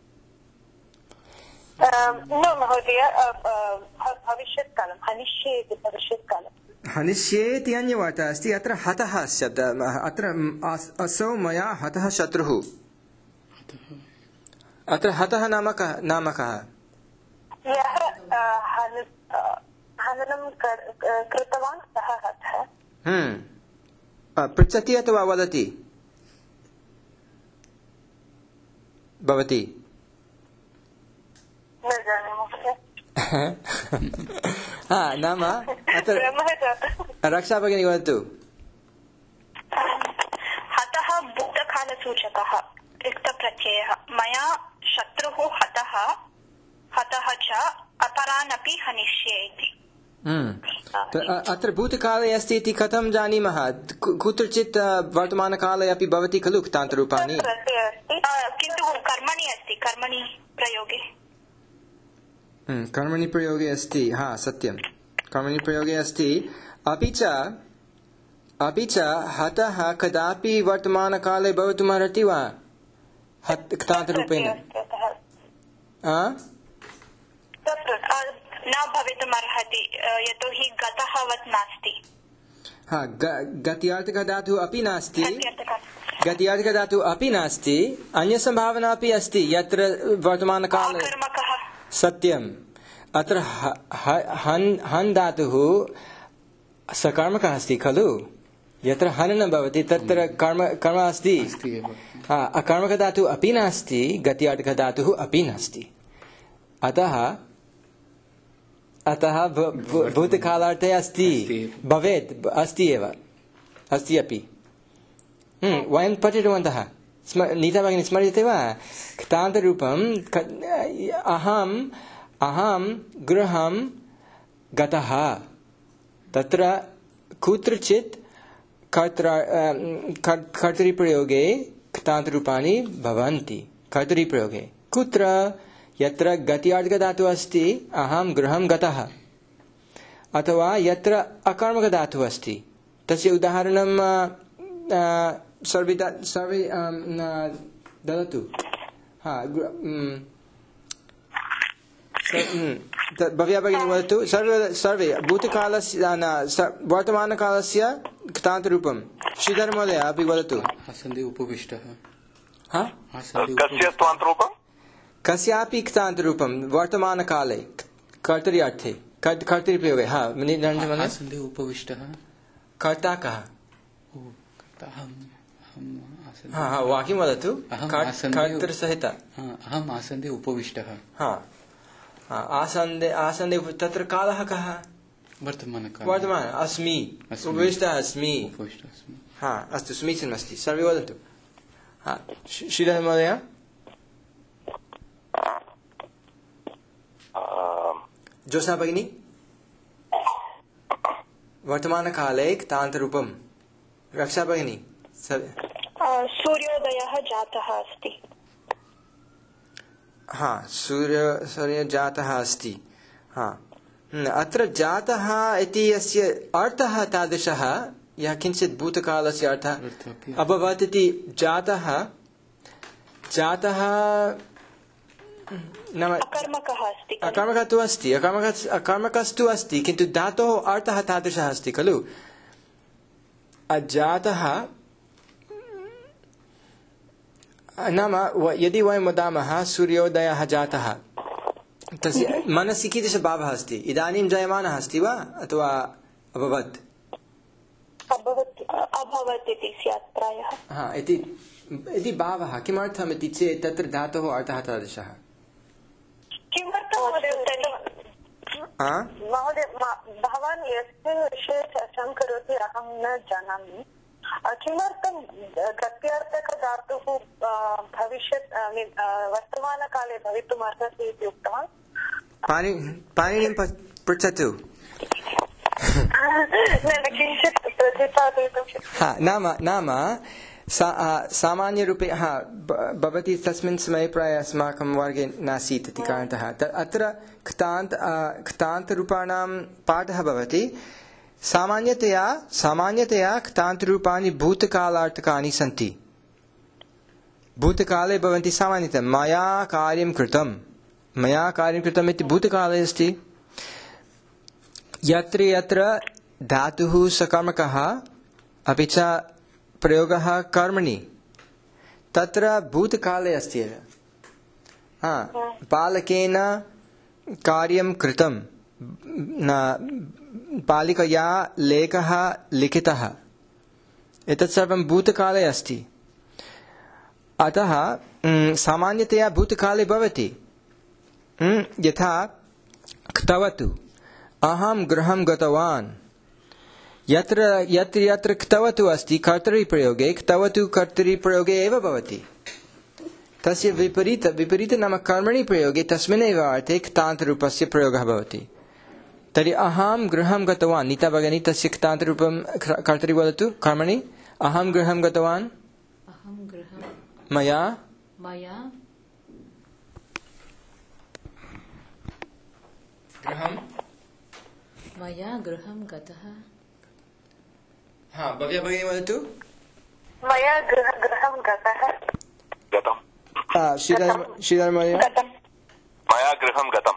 न महोदय भविष्यत्कालं हनिष्ये इति भविष्यत्कालं हनिष्ये इति अन्यवार्ता अस्ति अत्र हतः शब्दः अत्र असौ मया हतः शत्रुः अत्र हतः नाम कः यः हननं कृतवान् सः हतः पृच्छति अथवा वदति भवती न जाने महोदय नाम अत्र रक्षा भगिनी वदतु हतः भूतकालसूचकः रिक्तप्रत्ययः मया शत्रुः हतः च अपरानपि हनिष्ये इति अत्र भूतकाले अस्ति इति कथं जानीमः कुत्रचित् वर्तमानकाले अपि भवति खलु क्तान्तरूपाणि किन्तु कर्मणि अस्ति कर्मणि प्रयोगे अस्ति सत्यं कर्मणि प्रयोगे अस्ति अपि च हतः कदापि वर्तमानकाले भवितुमर्हति वा क्तान्तरूपेण न भवितुमर्हति यतोहि गतः वत् नास्ति गत्यार्थकधातुः अपि नास्ति अन्यसम्भावना अपि अस्ति यत्र वर्तमानकाले सत्यम् अत्र हन् धातुः सकर्मकः अस्ति खलु यत्र हननं भवति तत्र कर्म अस्ति अकर्मकधातुः अपि नास्ति गत्यार्थकधातुः अपि नास्ति अतः भूतकालार्थे अस्ति भवेत् अस्ति अपि वयं पठितवन्तः नीता भगिनी स्मर्यते वा क्तान्तरूपम् अहं गृहं गतः तत्र कुत्रचित् कर्तरिप्रयोगे क्तान्तरूपाणि भवन्ति कर्तरिप्रयोगे कुत्र यत्र गत्यार्थकधातुः अस्ति अहं गृहं गतः अथवा यत्र अकर्मकधातुः अस्ति तस्य उदाहरणं सर्वे ददतु भव्या भगिनी वदतु सर्वे भूतकालस्य वर्तमानकालस्य कृतान्तरूपं श्रीधर महोदय अपि वदतु आसन्दे उपविष्टः कस्य स्वान्तरूपं कस्यापि कृतान्तरूपं वर्तमानकाले कर्तरि अर्थे कर्तरिप्रयोगे आसन्दे उपविष्टः कर्ता कः वाक्यं वदतु कर्तृसहित अहम् आसन्दे उपविष्टः आसन्दे तत्र कालः कः वर्तमान अस्मि उपविष्टः अस्मि अस्तु समीचीनमस्ति सर्वे वदन्तु श्रीधर महोदय जोसा भगिनी वर्तमानकाले कृतान्तरूपं रक्षा भगिनी सूर्योदयः जातः अस्ति सूर्य जातः अस्ति अत्र जातः इति यस्य अर्थः तादृशः यः किञ्चित् भूतकालस्य अर्थः अभवत् इति जातः नाम अकर्मकः तु अस्ति अकर्मकस्तु अस्ति किन्तु धातोः अर्थः तादृशः अस्ति खलु अजातः नाम यदि वयं वदामः सूर्योदयः जातः तस्य मनसि कीदृशभावः अस्ति इदानीं जायमानः अस्ति वा अथवा अभवत् इति स्यात् प्रायः इति भावः किमर्थम् इति चेत् तत्र धातोः अर्थः तादृशः महोदय भवान् यस्य विषये चर्चां करोति अहं न जानामि किमर्थं गत्यार्थकधातुः भविष्यत् वर्तमानकाले भवितुम् अर्हति इति उक्तवान् पाणिनिं पृच्छतु किञ्चित् प्रतिपादयितुं नाम सामान्यरूपे भवती तस्मिन् समये प्रायः अस्माकं वर्गे नासीत् इति कारणतः अत्र कृतान्तरूपाणां पाठः भवति सामान्यतया कृतान्तरूपाणि भूतकालार्थकानि सन्ति भूतकाले भवन्ति सामान्यतः मया कार्यं कृतम् इति भूतकाले अस्ति यत्र यत्र धातुः सकर्मकः अपि च प्रयोगः कर्मणि तत्र भूतकाले अस्ति एव बालकेन कार्यं कृतं बालिकया लेखः लिखितः एतत् सर्वं भूतकाले अस्ति अतः सामान्यतया भूतकाले भवति यथा क्तवतु अहं गृहं गतवान् यत्र यत्र क्तवतु अस्ति कर्तरिप्रयोगे क्तवतु कर्तरिप्रयोगे एव भवति तस्य विपरीत नाम कर्मणि प्रयोगे तस्मिन्नेव अर्थे कृतान्तरूपस्य प्रयोगः भवति तर्हि अहं गृहं गतवान् नीता भगिनी तस्य कृतान्तरूपं कर्तरि वदतु कर्मणि अहं गृहं गतवान् मया गृहं गतः भव्या भगिनी वदतु मया गृहं गतः श्रीधर महोदय मया गृहं गतम्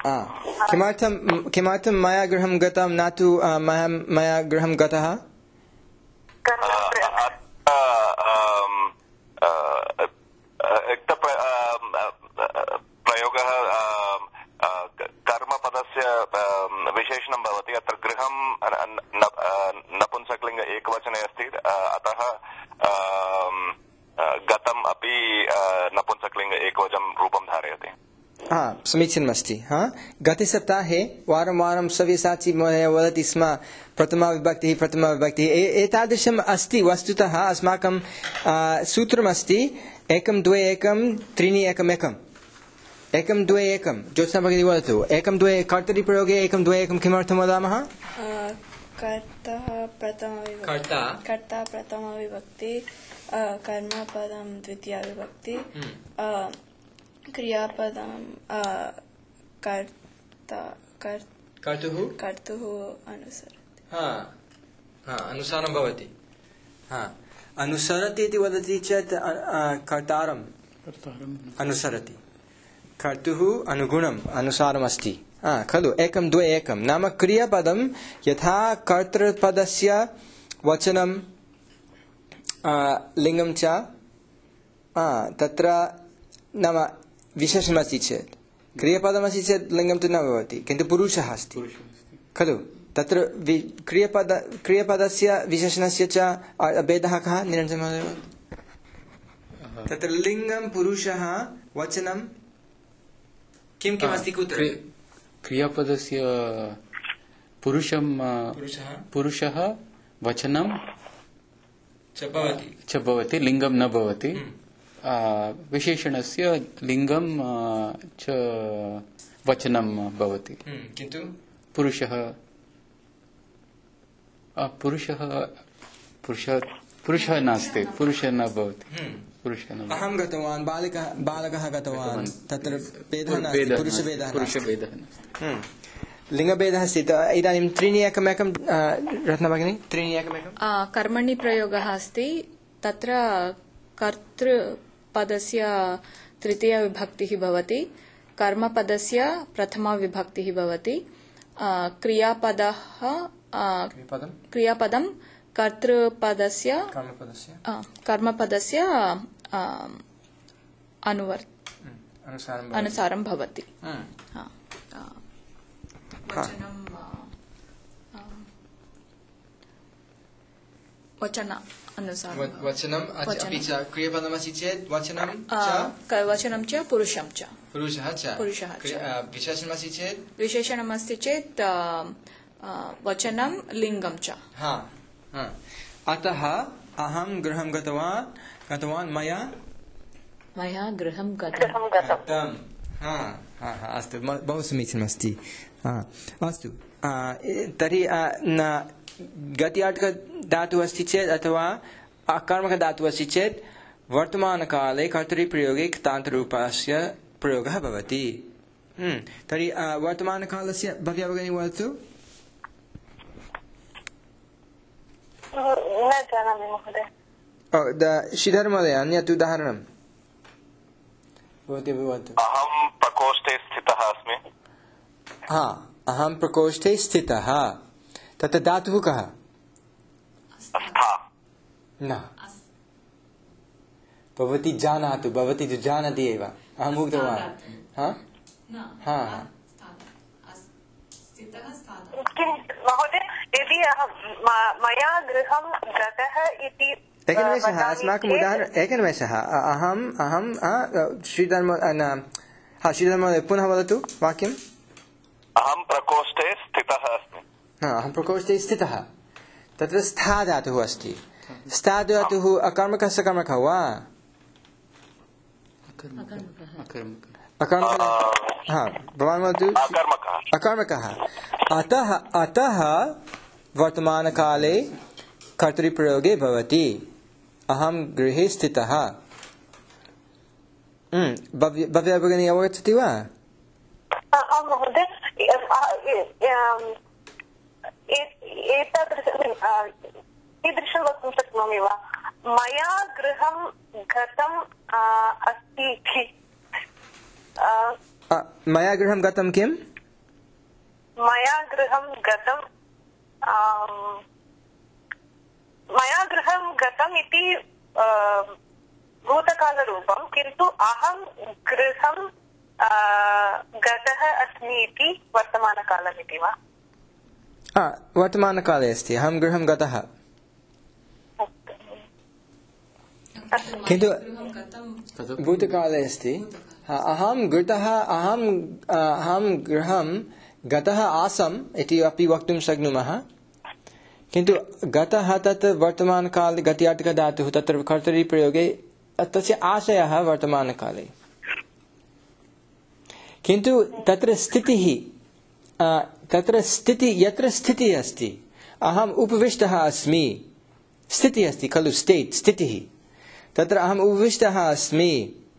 किमर्थं मया गृहं गतं न तु मया गृहं गतः प्रयोगः कर्मपदस्य विशेषणं भवति अत्र गृहं नपुंसकलिङ्ग एकवचने अस्ति अतः गतम् अपि नपुंसकलिङ्ग एकवचनं रूपं धारयति समीचीनमस्ति गते सप्ताहे वारं सव्यसाची महोदय वदति स्म प्रथमाविभक्तिः एतादृशम् अस्ति वस्तुतः अस्माकं सूत्रमस्ति 1 2 1 3 1 1 1 2 1 ज्योत्स्ना भगिनी वदतु 1 2 कर्तरिप्रयोगे 1 2 1 किमर्थं वदामः कर्ता प्रथमाविभक्ति कर्मपदं द्वितीयाविभक्ति क्रियापदं कर्तुः अनुसरति अनुसारं भवति अनुसरति इति वदति चेत् कर्तारं अनुसरति कर्तुः अनुगुणम् अनुसारमस्ति खलु 1 2 1 नाम क्रियापदं यथा कर्तृपदस्य वचनं लिङ्गं च तत्र नाम विशेषणमस्ति चेत् क्रियापदमस्ति चेत् लिङ्गं तु न भवति किन्तु पुरुषः अस्ति खलु तत्र क्रियापदस्य विशेषणस्य च भेदः कः निरञ्जन महोदय तत्र लिङ्गं पुरुषः वचनं किं किम् अस्ति कुत्र क्रियापदस्य पुरुषः वचनं च भवति लिङ्गं न भवति विशेषणस्य लिङ्गं च वचनं भवति किन्तु पुरुषः नास्ति पुरुषः न भवति अहं गतवान् बालकः गतवान् तत्र भेदः नास्ति पुरुषभेदः लिङ्गभेदः अस्ति इदानीं त्रीणि एकमेकं रत्नभगिनी त्रीणि एकमेकं कर्मणि प्रयोगः अस्ति तत्र कर्तृपदस्य तृतीया विभक्तिः भवति कर्मपदस्य प्रथमा विभक्तिः भवति क्रियापदं कर्तृपदस्य कर्मपदस्य अनुसारं भवति वचनम् अपि च क्रियापदमस्ति चेत् वचनं च पुरुषः च विशेषणमस्ति चेत् वचनं लिङ्गं च अतः अहं गृहं गतवान् मया गृहं गतम् अस्तु बहु समीचीनमस्ति अस्तु तर्हि गत्यार्थकधातुः अस्ति चेत् अथवा अकर्मकधातुः अस्ति चेत् वर्तमानकाले कर्तरिप्रयोगे क्तान्तरूपस्य प्रयोगः भवति तर्हि वर्तमानकालस्य भव्या भगिनी वदतु न जानामि महोदय श्रीधर महोदय अन्यत् उदाहरणं भवती वदतु अहं प्रकोष्ठे स्थितः अस्मि अहं प्रकोष्ठे स्थितः तत्र धातुः कः न भवती जानातु भवती तु जानाति एव अहम् उक्तवान् महोदय यदि मया गृहं गतः इति एकनिमेषः अस्माकम् उदाहरणम् एकनिमेषः अहं श्रीधर महोदय पुनः वदतु वाक्यम् अहं प्रकोष्ठे स्थितः अस्मि अहं प्रकोष्ठे स्थितः तत्र स्था धातुः अस्ति स्था धातुः अकर्मकः सकर्मकः वा भवान् वदतु अकर्मकः अतः वर्तमानकाले कर्तरिप्रयोगे भवति अहं गृहे स्थितः भव्या भगिनी अवगच्छति वा महोदय कीदृशं वक्तुं शक्नोमि वा मया गृहं गतम् अस्ति इति मया गृहं गतं किम् मया गृहं गतम् इति भूतकालरूपं किन्तु अहं गृहं गतः अस्मि इति वर्तमानकालमिति वा वर्तमानकाले अस्ति अहं गृहं गतः किन्तु भूतकाले अस्ति अहं गृहं गतः आसम् इति अपि वक्तुं शक्नुमः किन्तु गतः तत् वर्तमानकाले गत्यार्थकधातुः तत्र कर्तरिप्रयोगे तस्य आशयः वर्तमानकाले किन्तु तत्र यत्र स्थितिः अस्ति अहम् उपविष्टः अस्मि स्थितिः अस्ति खलु स्थितिः तत्र अहम् उपविष्टः अस्मि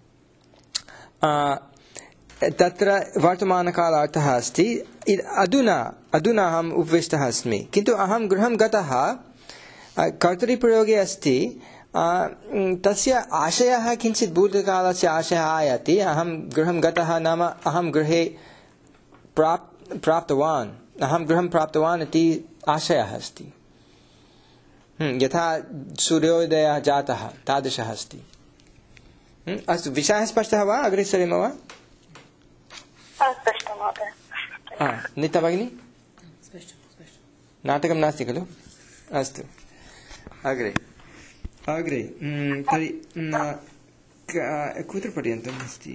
तत्र वर्तमानकालार्थः अस्ति अधुना अहम् उपविष्टः अस्मि किन्तु अहं गृहं गतः कर्तरिप्रयोगे अस्ति तस्य आशयः किञ्चित् भूतकालस्य आशयः आयाति। अहं गृहं गतः नाम अहं गृहे प्राप्तवान्, अहं गृहं प्राप्तवान् इति आशयः अस्ति। यथा सूर्योदयः जातः तादृशः अस्ति। अस्तु, विषयः स्पष्टः वा? अग्रे सरेम वा? नीता भगिनी, नाटकं नास्ति खलु? अस्तु, अग्रे तर्हि कुत्र पर्यन्तम् अस्ति?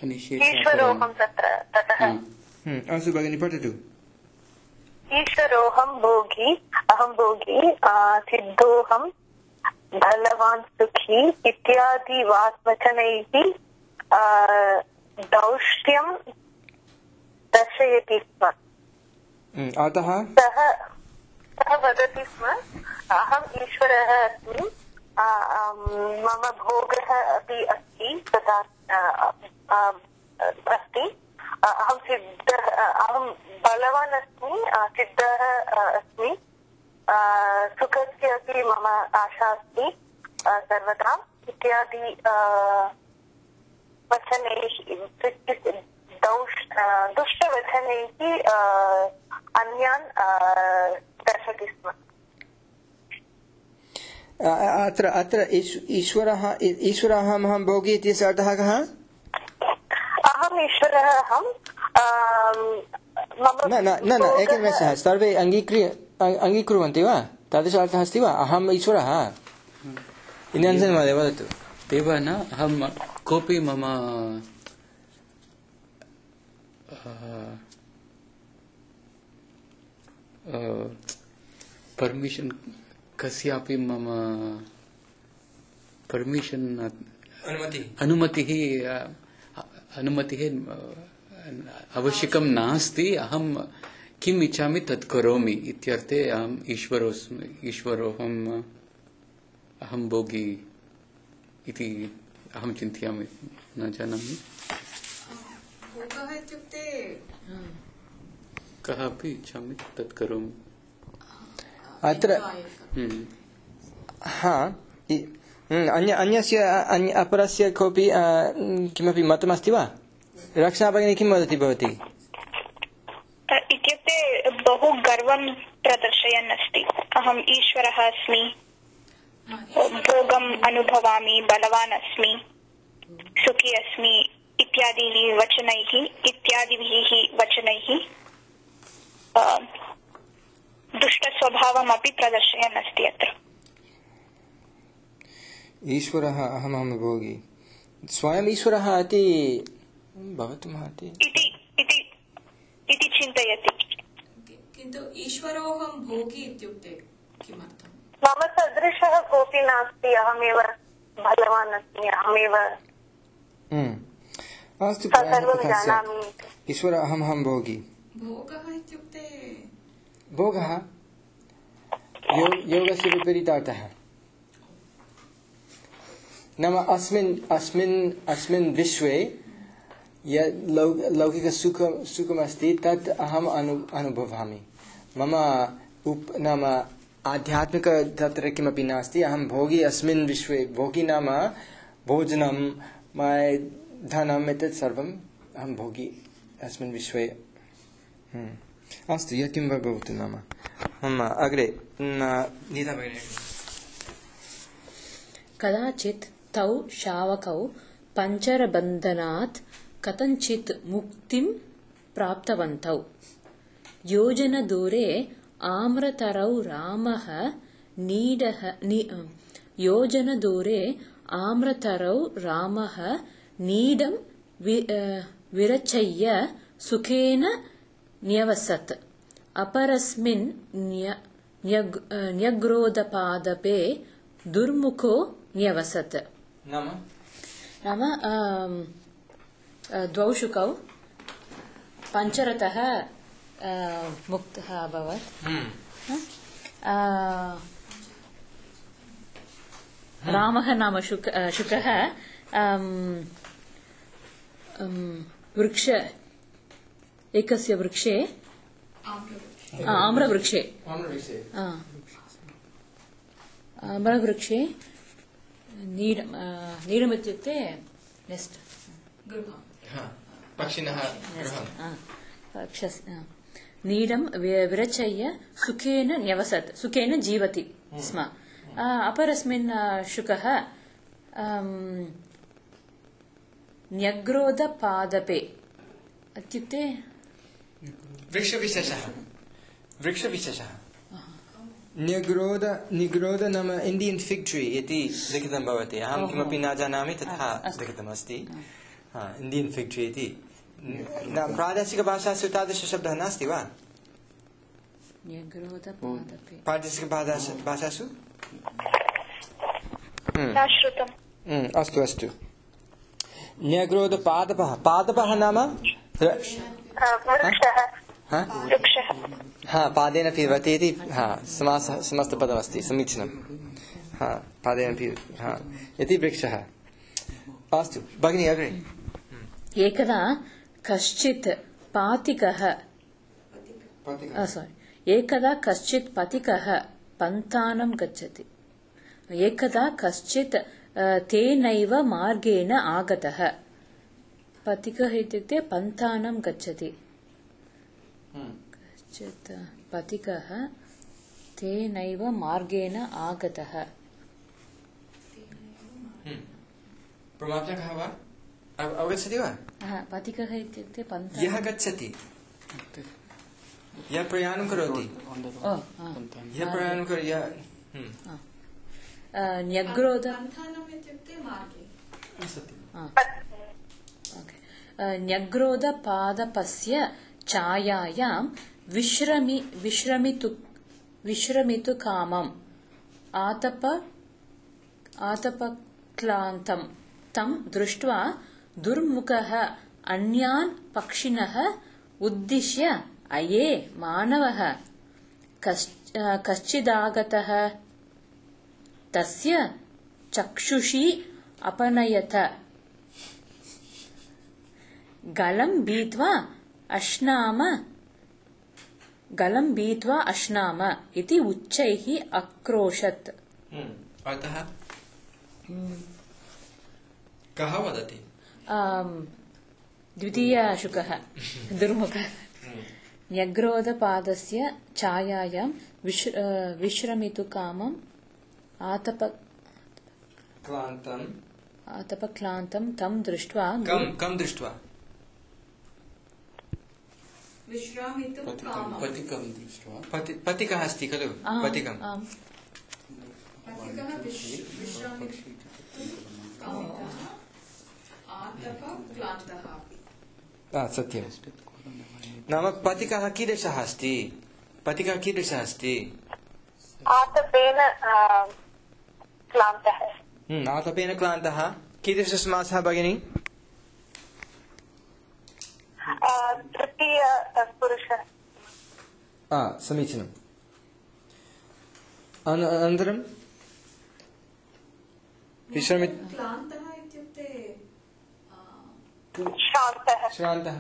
अस्तु भगिनी, पठतु। ईश्वरोऽहं भोगी, अहं भोगी, सिद्धोऽहं बलवान् सुखी इत्यादि वाक्वचनैः दौष्ट्यं दर्शयति स्म। अतः सः वदति स्म, अहम् ईश्वरः अस्मि, मम भोगः अपि अस्ति, तथा अस्ति, अहं सिद्धः, अहं बलवान् अस्मि, सिद्धः अस्मि, सुखस्य अपि मम आशा अस्ति सर्वदा इत्यादि वचनैः, दुष्टवचनैः अन्यान् दर्शति स्म। अत्र ईश्वरः अहं भोगी इत्यस्य अर्थः कः? अहम् ईश्वरः, अहं न एकनिमेषः, सर्वे अङ्गीकुर्वन्ति वा? तादृश अर्थः अस्ति वा? अहम् ईश्वरः? इदानीं महोदय वदतु। एव न, अहं कोऽपि मम पर्मिशन्, कस्यापि मम पर्मिशन्, अनुमतिः आवश्यकं नास्ति। अहं किम् इच्छामि तत् करोमि इत्यर्थे अहम् ईश्वरोऽहम्, अहं भोगी इति अहं चिन्तयामि, न जानामि। भोगः इत्युक्ते कः अपि इच्छामि तत् करोमि। अत्र अन्यस्य अपरस्य कोऽपि किमपि मतमस्ति वा? रक्षा भगिनी, किं वदति भवती? इत्युक्ते बहु गर्वं प्रदर्शयन् अस्ति, अहम् ईश्वरः अस्मि, भोगम् अनुभवामि, बलवान् अस्मि, सुखी अस्मि इत्यादिभिः वचनैः दुष्टस्वभावमपि प्रदर्शयन् अस्ति। अत्र ईश्वरः अहं भोगी, स्वयम् ईश्वरः इति भवितुमर्हति इति चिन्तयति। किन्तु ईश्वरोऽहं भोगी इत्युक्ते किमर्थम्? मम सदृशः कोऽपि नास्ति, अहमेव बलवान् अस्मि, अहमेव सर्वं जानामि। ईश्वर अहं भोगी। भोगः इत्युक्ते भोगः योगस्य विपरीतार्थः। नाम अस्मिन् विश्वे यत् लौकिकसुखमस्ति तत् अहम् अनुभवामि। मम नाम आध्यात्मिक तत्र किमपि नास्ति, अहं भोगी अस्मिन् विश्वे। भोगी नाम भोजनं, धनम्, एतत् सर्वम् अहं भोगी अस्मिन् विश्वे। अस्तु, यत् किं वा भवतु। नाम अग्रे नीता भगिनी। कदाचित् तौ शावकौ पञ्जरबन्धनात् कथञ्चित् मुक्तिं प्राप्तवन्तौ। योजनदूरे आम्रतरौ रामः नीडं विरचय्य सुखेन न्यवसत्। अपरस्मिन् न्यग्रोधपादपे दुर्मुखो न्यवसत्। नाम द्वौ शुकौ पञ्चरतः मुक्तः अभवत्। रामः नाम शुकः एकस्य वृक्षे आम्रवृक्षे नीडमित्युक्ते नेस्ट् पक्षिणः नीडं विरचय्य सुखेन न्यवसत् सुखेन जीवति स्म अपरस्मिन् शुकः न्यग्रोधपादपे इत्युक्ते वृक्षविशेषः निग्रोध नाम इण्डियन् फिग् ट्री इति लिखितं भवति अहं किमपि न जानामि तथा लिखितमस्ति इण्डियन् फिग् ट्री इति प्रादेशिकभाषासु तादृशशब्दः नास्ति वा प्रादेशिकभाषासु अस्तु न्यग्रोधपादपः पादपः नाम पादेन पिबति इति समस्तपदमस्ति समीचीनं पादेन इति वृक्षः अस्तु भगिनी अग्रे एकदा कश्चित् पथिकः पन्थानं गच्छति एकदा कश्चित् तेनैव मार्गेण आगतः पथिकः इत्युक्ते पन्थानं गच्छति कश्चित् पथिकः तेनैव मार्गेण आगतः प्रमापकः वा अवगच्छति वा पथिकः इत्युक्ते पन्थानं यः गच्छति यः प्रयाणं करोति यः प्रयाणं करोति न्यग्रोधपादपस्य छायायां विश्रमितुकामम् आतपक्लान्तं तं दृष्ट्वा दुर्मुखः अन्यान् पक्षिणः उद्दिश्य अये मानवः कश्चिदागतः तस्य चक्षुषी अपनयत गलं भीत्वा अश्नाम इति उच्चैः अक्रोशत् अतः कः वदति द्वितीयशुकः दुर्मुखः न्यग्रोधपादस्य छायायां विश्रमितुकामम् आतपक्लान्तं तं दृष्ट्वा कं दृष्ट्वा पथिकः अस्ति खलु पथिकम् सत्यं नाम पथिकः कीदृशः अस्ति आतपेन क्लान्तः आतपेन क्लान्तः कीदृशसमासः भगिनी तृतीय पुरुषः समीचीनम् अनन्तरं क्लान्तः इत्युक्ते श्रान्तः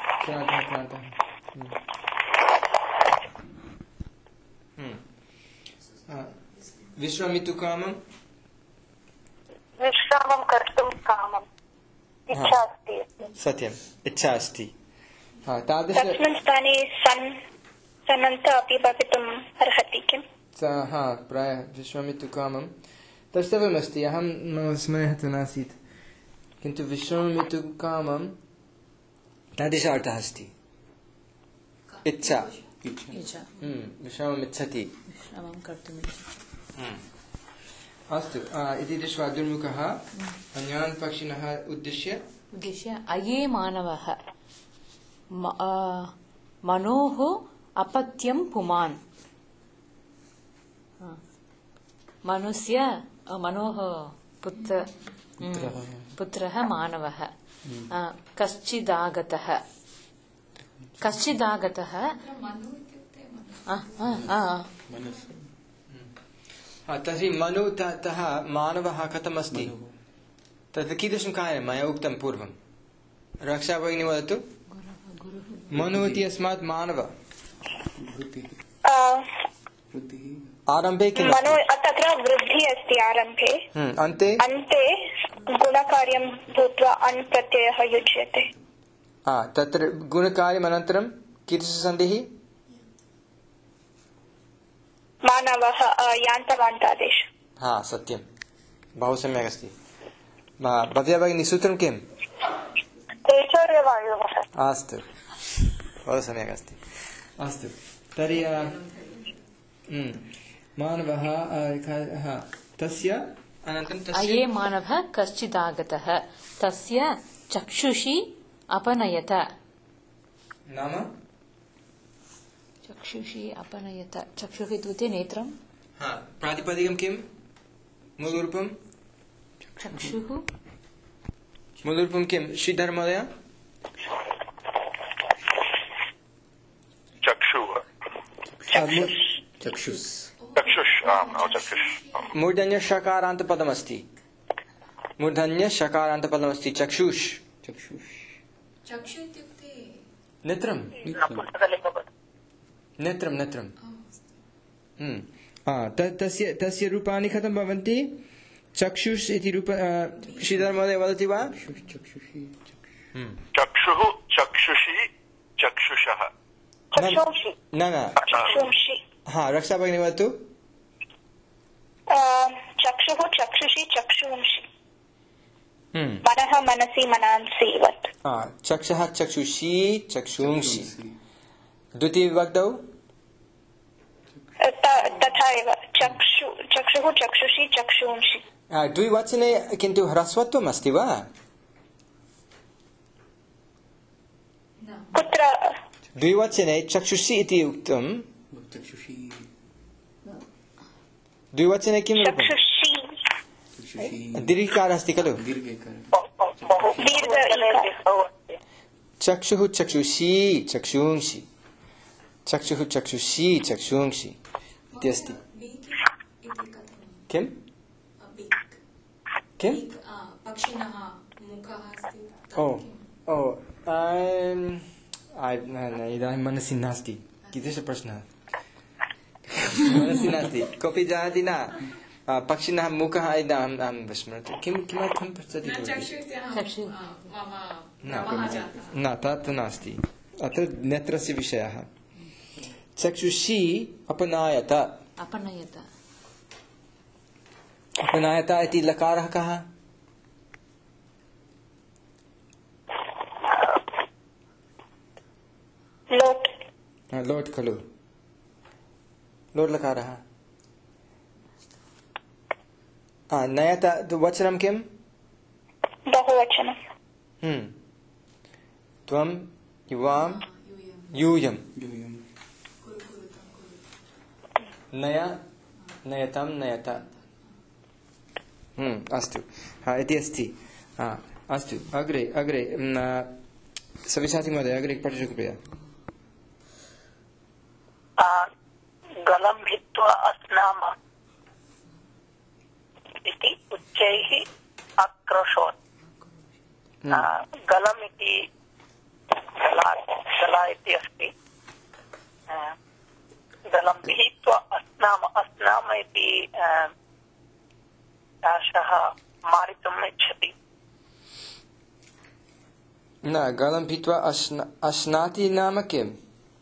विश्रमितुकामं विश्रामं कर्तुं कामम् इच्छा अस्ति सत्यम् इच्छा अस्ति तस्मिन् स्थाने सन्नन्त अपि भवितुम् अर्हति किम् प्रायः विश्रमितुकामं द्रष्टव्यमस्ति अहं मम स्मरः तु नासीत् किन्तु विश्रमितुकामं तादृश अर्थः अस्ति इच्छा विश्रामम् इच्छति अस्तु इति दृष्ट्वा दुर्मुखः अन्यान् पक्षिणः उद्दिश्य अये मानवः मनोः अपत्यं पुमान् मनोः पुत्रः मानवः कश्चिदागतः तर्हि मनुतः मानवः कथमस्ति तत् कीदृशं कार्यं मया उक्तं पूर्वं रक्षा भगिनी वदतु मनु इति अस्मात् मानव आरम्भे किम् मनो तत्र वृद्धिः अस्ति आरम्भे, अन्ते अन्ते गुणकार्यं भूत्वा अन् प्रत्ययः युज्यते। तत्र गुणकार्यम् अनन्तरं कीदृशसन्धिः? मानवः यान्तवान्तादेश। सत्यं, बहु सम्यक् अस्ति। भव्या भगिनी सूत्रं किम्? अस्तु, बहु सम्यक् अस्ति। अस्तु, तर्हि मानवः तस्य अनन्तरं अये मानवः कश्चिदागतः तस्य चक्षुषि अपनयत। नाम चक्षुषि अपनयत, चक्षुः इत्युक्ते नेत्रं। प्रातिपदिकं किं? मूलरूपं चक्षुः। मूलरूपं किं श्रीधर महोदय? चक्षुष। मूर्धन्य शकारान्त पदमस्ति। मूर्धन्य शकारान्त पदमस्ति चक्षुष। चक्षु इत्युक्ते नेत्रं। नेत्रं नेत्रं। तस्य रूपाणि कथं भवन्ति? चक्षुष इति रूप श्रीधर महोदय वदति वा? चक्षुः चक्षुषि चक्षुषः। न रक्षा भगिनी वदतु। चक्षुः चक्षुषि चक्षुंषि। मनः मनसि मनांसि वत्। चक्षः चक्षुषि चक्षुंषि। द्वितीयविभक्तौ तथा एव चक्षुः चक्षुषि चक्षुंषि। द्विवचने किन्तु ह्रस्वत्वम् अस्ति वा? कुत्र? द्विवचने चक्षुषि इति उक्तं। द्विवचने किं रूपं? दीर्घकारः अस्ति खलु? चक्षुः चक्षुषि चक्षुंषि। चक्षुः चक्षुषि चक्षुंषि इति अस्ति। किम्? किम्? पक्षिणः मुखः अस्ति। इदानीं मनसि नास्ति। कीदृशप्रश्नः? मनसि नास्ति। कोऽपि जानाति न? पक्षिणः मुखः अहं विस्मृतं। किमर्थं पृच्छति? न तत् नास्ति। अत्र नेत्रस्य विषयः। चक्षुषि अपनायत। अपनयत। अपनायत इति लकारः कः? लोट् खलु? लोट् लकारः। नयत वचनं किम्? बहुवचनं। त्वं युवां यूयं। नय नयतं नयत। अस्तु, इति अस्ति। अस्तु, अग्रे सविशासी महोदय अग्रे पठतु कृपया। गलं भित्त्वा अस्नाम इति उच्चैः अक्रोशोत्। गलम् इति गला इति अस्ति। गलं भित्त्वा अस्नाम इति सः मारितुम् इच्छति। न, गलं भित्त्वा अश्नाति नाम किम्?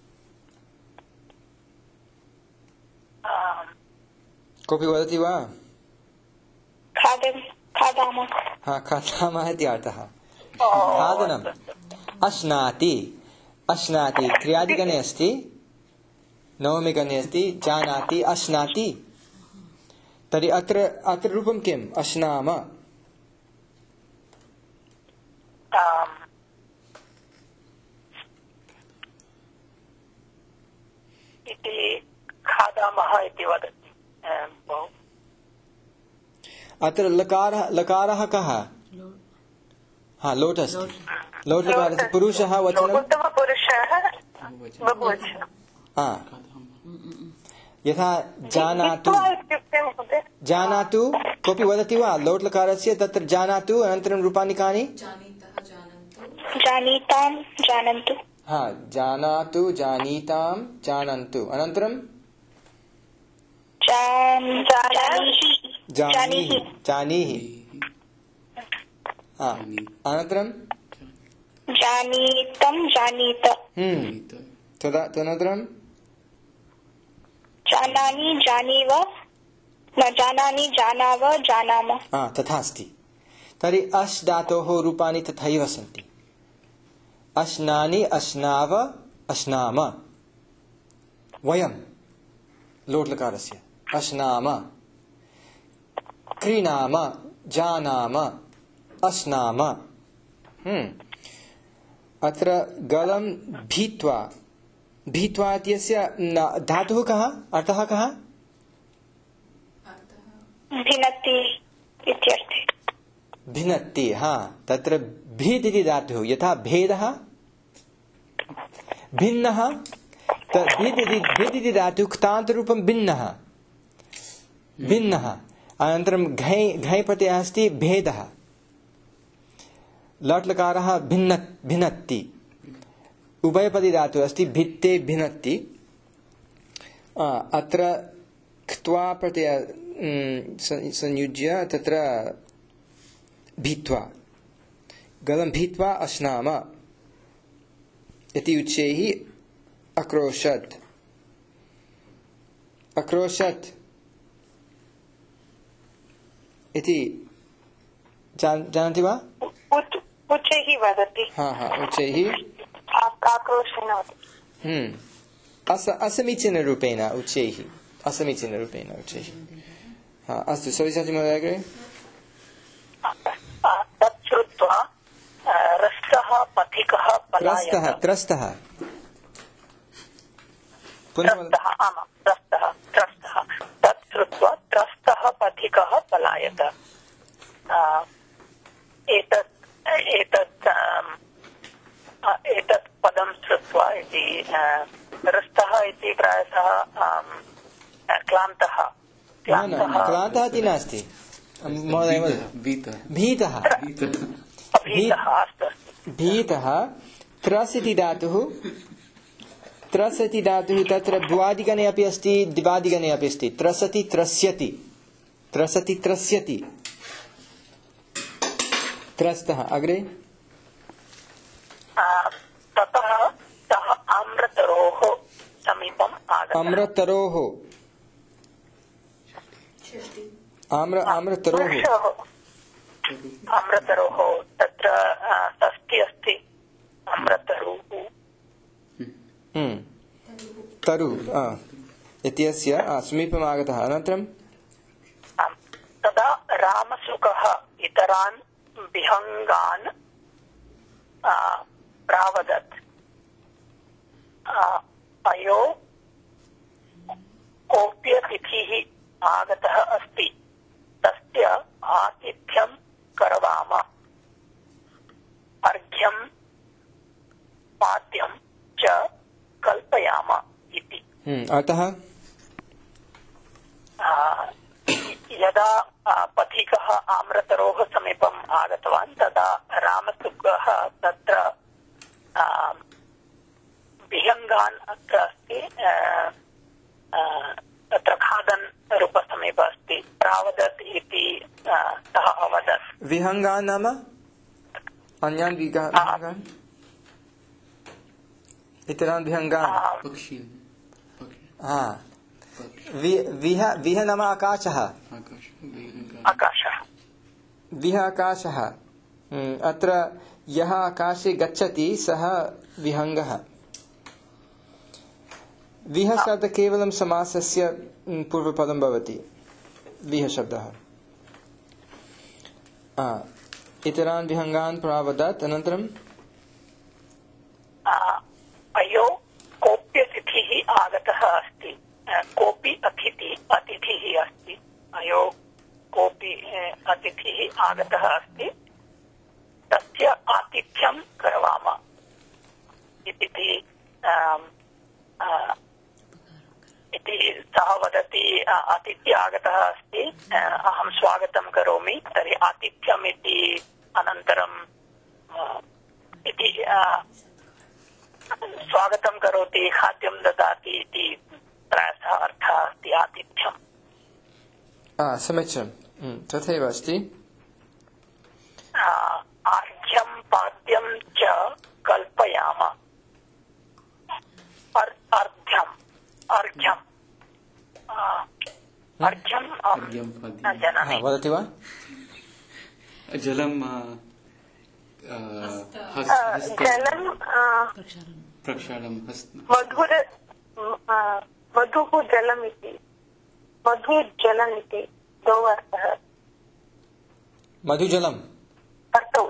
कोऽपि वदति वा? खादामः इति अर्थः। खादनम्। अश्नाति क्रियादिगणे अस्ति, नवमीगणे अस्ति। जानाति अश्नाति। तर्हि अत्र रूपं किम्? अश्नाम। इति खादामः इति वदति। अत्र लकारः कः? लोट् अस्ति। लोट् लकारः पुरुषः वचनं। यथा जानातु कोऽपि वदति वा? लोट् लकारस्य तत्र जानातु अनन्तरं रूपाणि कानि? जानीतां जानन्तु। जानातु जानीतां जानन्तु अनन्तरं जानीहि अनन्तरं जानीतं जानीत तदनन्तरं जानानि जानीव न जानानि जानाव जानाम तथा अस्ति। तर्हि अश् धातोः रूपाणि तथैव सन्ति। अश्नानि अश्नाव अश्नाम वयं लोट्लकारस्य अश्नाम क्रीणाम जानाम अश्नाम। अत्र गलं भीत्वा भीत्वा इत्यस्य धातुः कः अर्थः कः भिनत्ति इत्यर्थे भिनत्ति तत्र भीत् इति धातुः यथा भेदः भिन्नः भीत् इति धातुः क्तान्तरूपं भिन्नः भिन्नः अनन्तरं घञ् प्रत्ययः अस्ति भेदः लट्लकारः भिन्नत्ति उभयपदी धातुः अस्ति भित्ते भिनत्ति। अत्र क्त्वा प्रत्यय संयुज्य तत्र भीत्वा गलं भीत्वा अश्नाम इति उच्चैः अक्रोशत् अक्रोशत् इति जानन्ति वा उच्चैः वदति उच्चैः आक्रोशेन असमीचीनरूपेण उच्चैः असमीचीनरूपेण उच्चैः अस्तु सविताजी महोदय अग्रे तत् श्रुत्वा रस्तः पथिकः पलायत त्रस्तः तत् श्रुत्वा त्रस्तः पथिकः पलायत। एतत् पदं श्रुत्वा इति रस्तः इति प्रायशः क्लान्तः इति नास्ति महोदय भीतः त्रस् इति धातुः तत्र द्वादिगणे अपि अस्ति द्विवादिगणे अपि अस्ति त्रसति त्रस्यति त्रस्तः अग्रे ततः सः आम्रतरोः समीपम् आगतः आम्रतरोः तत्र षष्ठी अस्ति आम्रतरुः तरु इत्यस्य समीपम् आगतः। अनन्तरं तदा रामशुकः इतरान् विहङ्गान् प्रावदत् अयो कोऽप्यतिथिः आगतः अस्ति तस्य आतिथ्यं करवाम अर्घ्यं पाद्यं च कल्पयाम इति। अतः यदा पथिकः आम्रतरोः समीपम् आगतवान् तदा रामशुकः तत्र विहङ्गान् अत्र अस्ति तत्र खादन् रूपसमीपे अस्ति प्रावदत् इति सः अवदत्। विहङ्गान् नाम अन्यान् विहङ्गान् इतरान् विहङ्गान् विह नाम आकाशः विह आकाशः अत्र यः आकाशे गच्छति सः विहङ्गः। विह शब्द केवलं समासस्य पूर्वपदं भवति विह शब्दः। इतरान् विहङ्गान् प्रावदत्। अनन्तरं अयो कोऽप्यतिथिः आगतः अस्ति कोऽपि अतिथिः अस्ति अयो कोऽपि अतिथिः आगतः अस्ति तस्य आतिथ्यं करवाम इति सः वदति आतिथ्य आगतः अस्ति अहं स्वागतं करोमि तर्हि आतिथ्यम् इति अनन्तरं इति स्वागतं करोति खाद्यं ददाति इति प्रायशः अर्थः अस्ति आतिथ्यम् समीचीनं तथैव अस्ति अर्घ्यं पाद्यं च कल्पयाम अर्घ्यम् वदति वा जलं प्रक्षालं मधुः जलम् इति मधुजलम् इति द्वौ अर्थः मधुजलं अर्थौ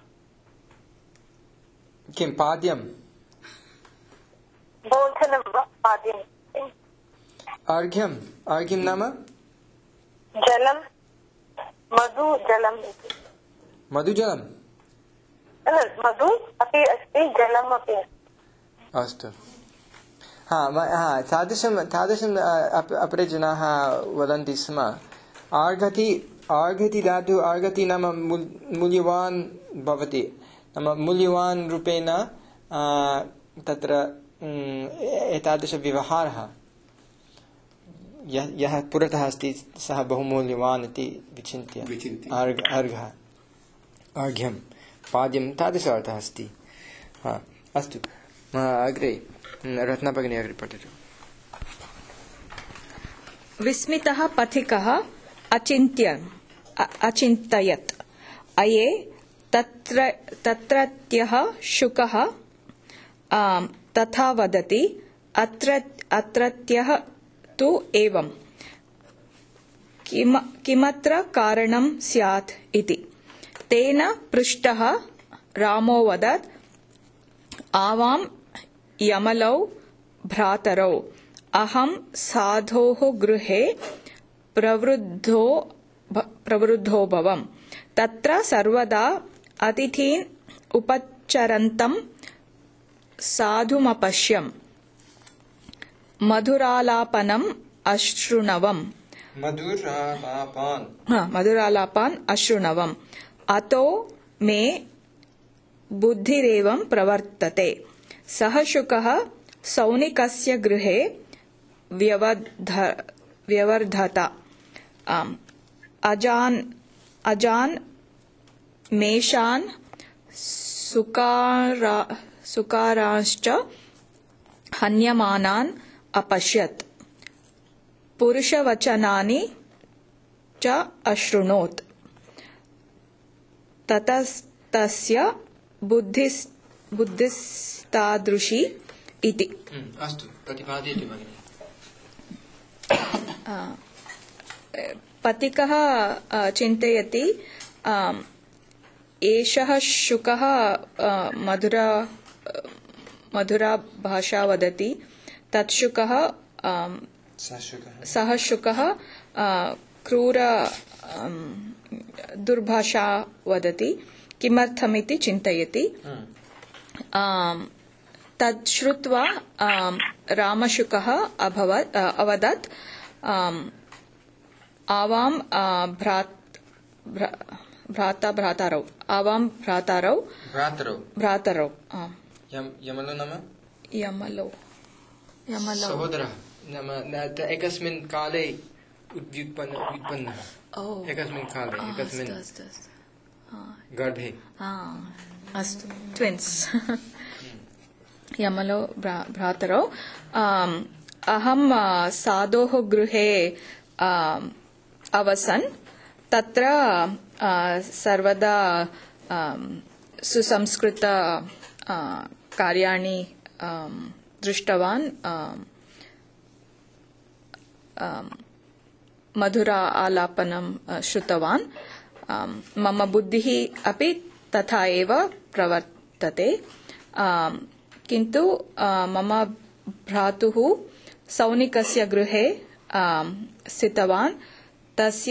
किं पाद्यं भोजनं पाद्यम् अर्घ्यं नाम जलं मधुजलम् इति मधुजलं मधु अपि अस्ति जलम् अपि अस्ति अस्तु तादृशम् अपरे जनाः वदन्ति स्म अर्घति धातु अर्घति नाम मूल्यवान् भवति नाम मूल्यवान् रूपेण तत्र एतादृशव्यवहारः यः पुरतः अस्ति सः बहु मूल्यवान् इति विचिन्त्य अर्घ्यं पाद्यं तादृश अर्थः अस्ति अस्तु अग्रे रत्नाभगिनी अग्रे पठतु विस्मितः पथिकः अचिन्तयत् अये तत्रत्यः शुकः तथा वदति अत्रत्यः तु एवं किमत्र कारणं स्यात् इति तेन पृष्टः रामो वदत् आवां यमलौ भ्रातरौ अहं साधोः गृहे प्रवृद्धो भवम् तत्र सर्वदा अतिथीन् उपचरन्तं साधुमपश्यम् मधुरालापनम् अशृणवम् मधुरालापान् अशृणवम् अतो मे बुद्धिरेवं प्रवर्तते सः शुकः सौनिकस्य गृहे व्यवर्धत अजान् मेषान् सुकारांश्च हन्यमानान् अपश्यत् पुरुषवचनानि च अशृणोत् ततस्तस्य बुद्धिस्तादृशी इति अस्तु प्रतिपादयतु भगिनि पथिकः चिन्तयति एषः शुकः मधुरा भाषा वदति तत्शुकः सः शुकः क्रूर दुर्भाषा वदति किमर्थमिति चिन्तयति तत् श्रुत्वा रामशुकः अवदत् आवां भ्रातरौ यमलो नाम यमलो सहोदरः नाम एकस्मिन् काले व्युत्पन्नः एकस्मिन् काले एकस्मिन् गर्भे अस्तु ट्विन्स् यमलो भ्रातरौ अहं साधोः गृहे अवसन् तत्र सर्वदा सुसंस्कृत कार्याणि दृष्टवान् मधुरा आलापनं श्रुतवान् मम बुद्धिः अपि तथा एव प्रवर्तते किन्तु मम भ्रातुः सौनिकस्य गृहे स्थितवान् तस्य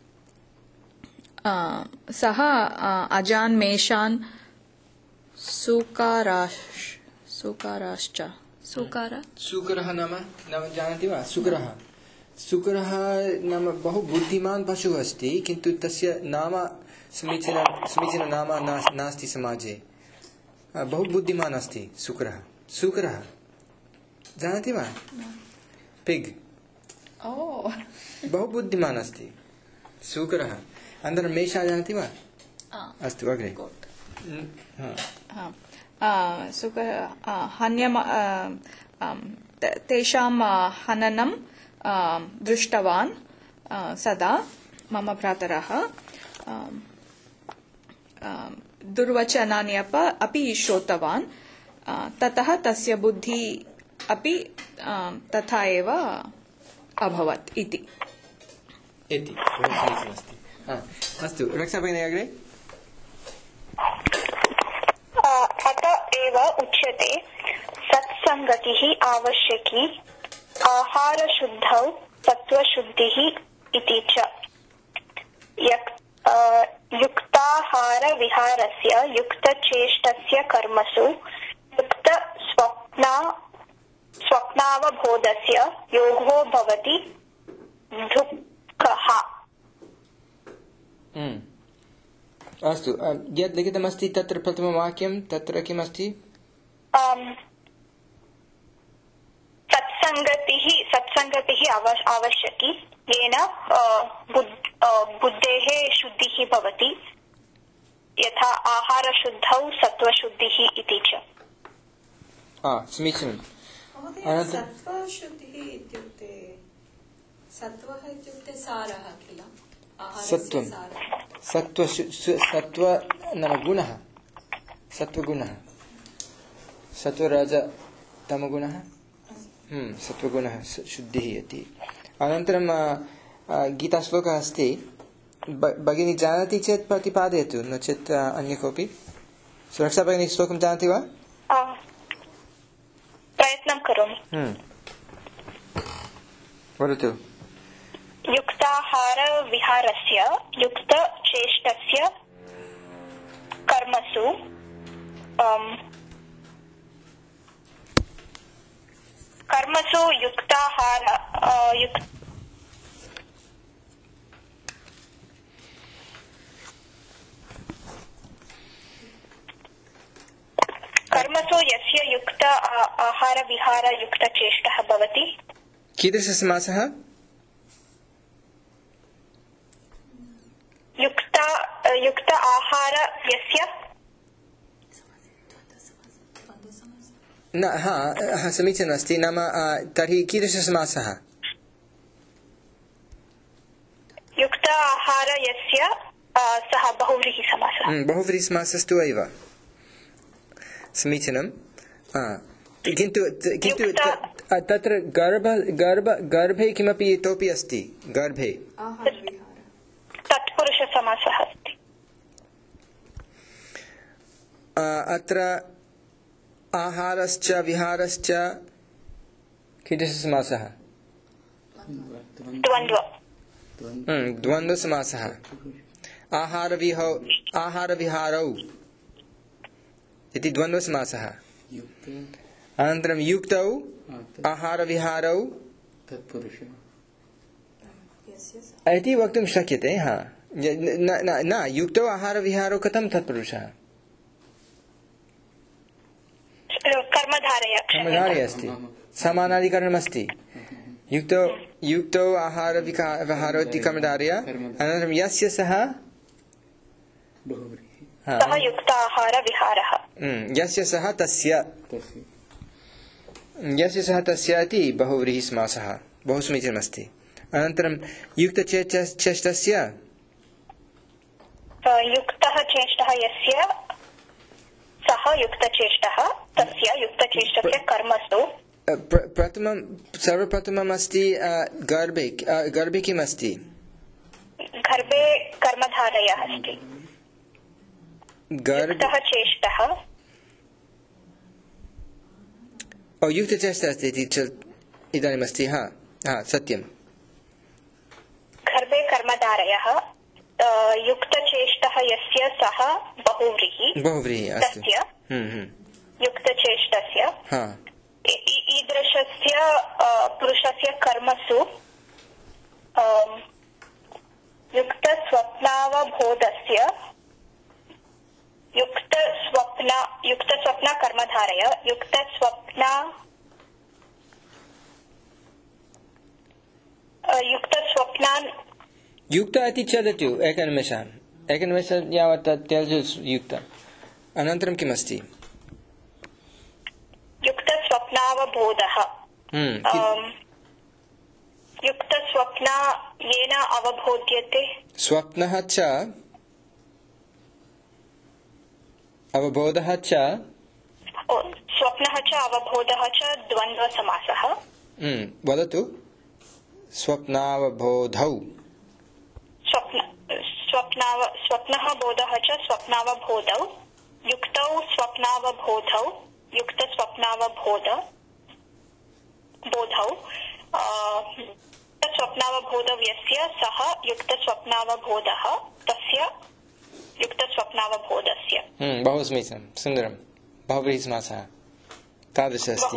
सः अजान् मेषान् सुकरः नाम जानाति वा सुकरः नाम बहु बुद्धिमान् पशुः अस्ति किन्तु तस्य नाम समीचीन नाम नास्ति समाजे बहु बुद्धिमान् अस्ति सुकरः जानाति वा पिग् बहु बुद्धिमान् अस्ति सूकरः अनन्तरं मेषा जानाति वा अस्तु अग्रे हन्यम तेषां हननं दृष्टवान् सदा मम भ्रातरः दुर्वचनानि अपि श्रोतवान् ततः तस्य बुद्धिः अपि तथा एव अभवत् इति अस्तु रक्षाभगिनी अग्रे अत एव उच्यते सत्सङ्गतिः आवश्यकी आहारशुद्धौ सत्त्वशुद्धिः इति च युक्ताहारविहारस्य युक्तचेष्टस्य कर्मसु स्वप्नावबोधस्य योगो भवति दुःखः अस्तु यद् लिखितमस्ति तत्र प्रथमवाक्यं तत्र किमस्ति सत्सङ्गतिः आवश्यकी येन बुद्धेः शुद्धिः भवति यथा आहारशुद्धौ सत्त्वशुद्धिः इति च समीचीनं सत्त्वशुद्धिः इत्युक्ते सत्त्वः इत्युक्ते सारः किल सत्त्वं सत्त्व नाम गुणः सत्त्वगुणः सत्त्वरजतमगुणः सत्त्वगुणः शुद्धिः इति अनन्तरं गीताश्लोकः अस्ति भगिनी जानाति चेत् प्रतिपादयतु नो चेत् अन्य कोऽपि सुरक्षा भगिनी श्लोकं जानाति वा प्रयत्नं करोमि वदतु युक्ताहारविहारस्य युक्तचेष्टस्य कर्मसु युक्ताहार कर्मसु यस्य युक्त आहारविहार युक्तचेष्टः भवति कीदृशसमासः युक्त आहार यस्य न समीचीनम् अस्ति नाम तर्हि कीदृशसमासः युक्त आहार यस्य सः बहुव्रीहिसमासः बहुव्रीहिसमासस्तु एव समीचीनं किन्तु तत्र गर्भे किमपि इतोपि अस्ति गर्भे तत्पुरुषसमासः अस्ति अत्र आहारश्च विहारश्च कीदृशसमासः द्वन्द्वसमासः आहारविहारौ इति द्वन्द्वसमासः अनन्तरं युक्तौ आहारविहारौ इति वक्तुं शक्यते न युक्तौ आहारविहारौ कथं तत्पुरुषः कर्मधारय अस्ति समानाधिकरणमस्ति युक्तौ आहारविहारौ इति कर्मधारय अनन्तरं यस्य सः युक्ताहारविहारः यस्य सः तस्य इति बहुव्रीहिसमासः बहु समीचीनमस्ति अनन्तरं युक्तचेष्टस्य युक्तः चेष्टः यस्य सः युक्तचेष्टः तस्य युक्तचेष्टस्य कर्मसु सर्वप्रथमम् अस्ति गर्भे किम् अस्ति गर्भे कर्मधारयः अस्ति युक्तः चेष्टः युक्तचेष्टः अस्ति इति इदानीमस्ति सत्यं गर्भे कर्मधारयः युक्तचेष्टः यस्य सः बहुव्रीहि तस्य युक्तचेष्टस्य ईदृशस्य पुरुषस्य कर्मसु युक्तस्वप्नावबोधस्य युक्तस्वप्न कर्मधारय युक्त इति चदतु एकनिमेषं यावत् त्यजतु युक्त। अनन्तरं किमस्ति? युक्तस्वप्नावबोधः। युक्तस्वप्न येन अवबोध्यते। स्वप्नः च अवबोधः च स्वप्नः च अवबोधः च द्वन्द्वसमासः। वदतु। स्वप्नावबोधौ स्वप्नः बोधः च स्वप्नावबोधौ युक्तौ स्वप्नावबोधौ युक्तस्वप्नावबोधौ स्वप्नावबोधव्यस्य सः युक्तस्वप्नावबोधः तस्य युक्तस्वप्नावबोधस्य। बहु समीचीनं, सुन्दरं। बहुव्रीहिसमासः तादृश अस्ति।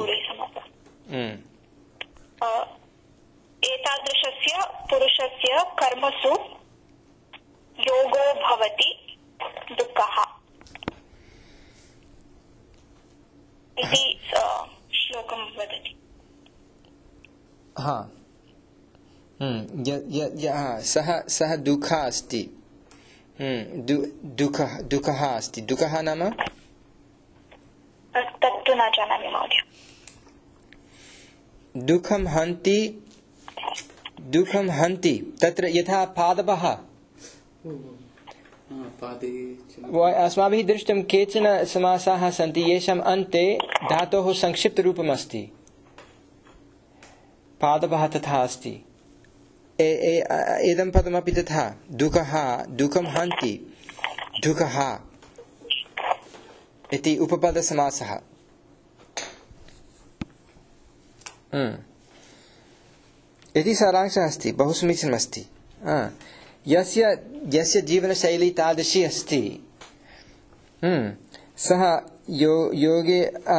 एतादृशस्य पुरुषस्य कर्मसु योगो भवति दुःखः इति श्लोकं वदति। सः दुःखः अस्ति। दुःखः अस्ति। दुःखः नाम तत्तु न जानामि महोदय। दुःखं हन्ति तत्र यथा पादपः अस्माभिः दृष्टं केचन समासाः सन्ति येषाम् अन्ते धातोः संक्षिप्तरूपमस्ति। पादपः तथा अस्ति। इदं पदमपि तथा। दुःखं हन्ति दुःखः इति उपपदसमासः। इति सारांशः अस्ति। बहु समीचीनमस्ति। यस्य जीवनशैली तादृशी अस्ति सः योगे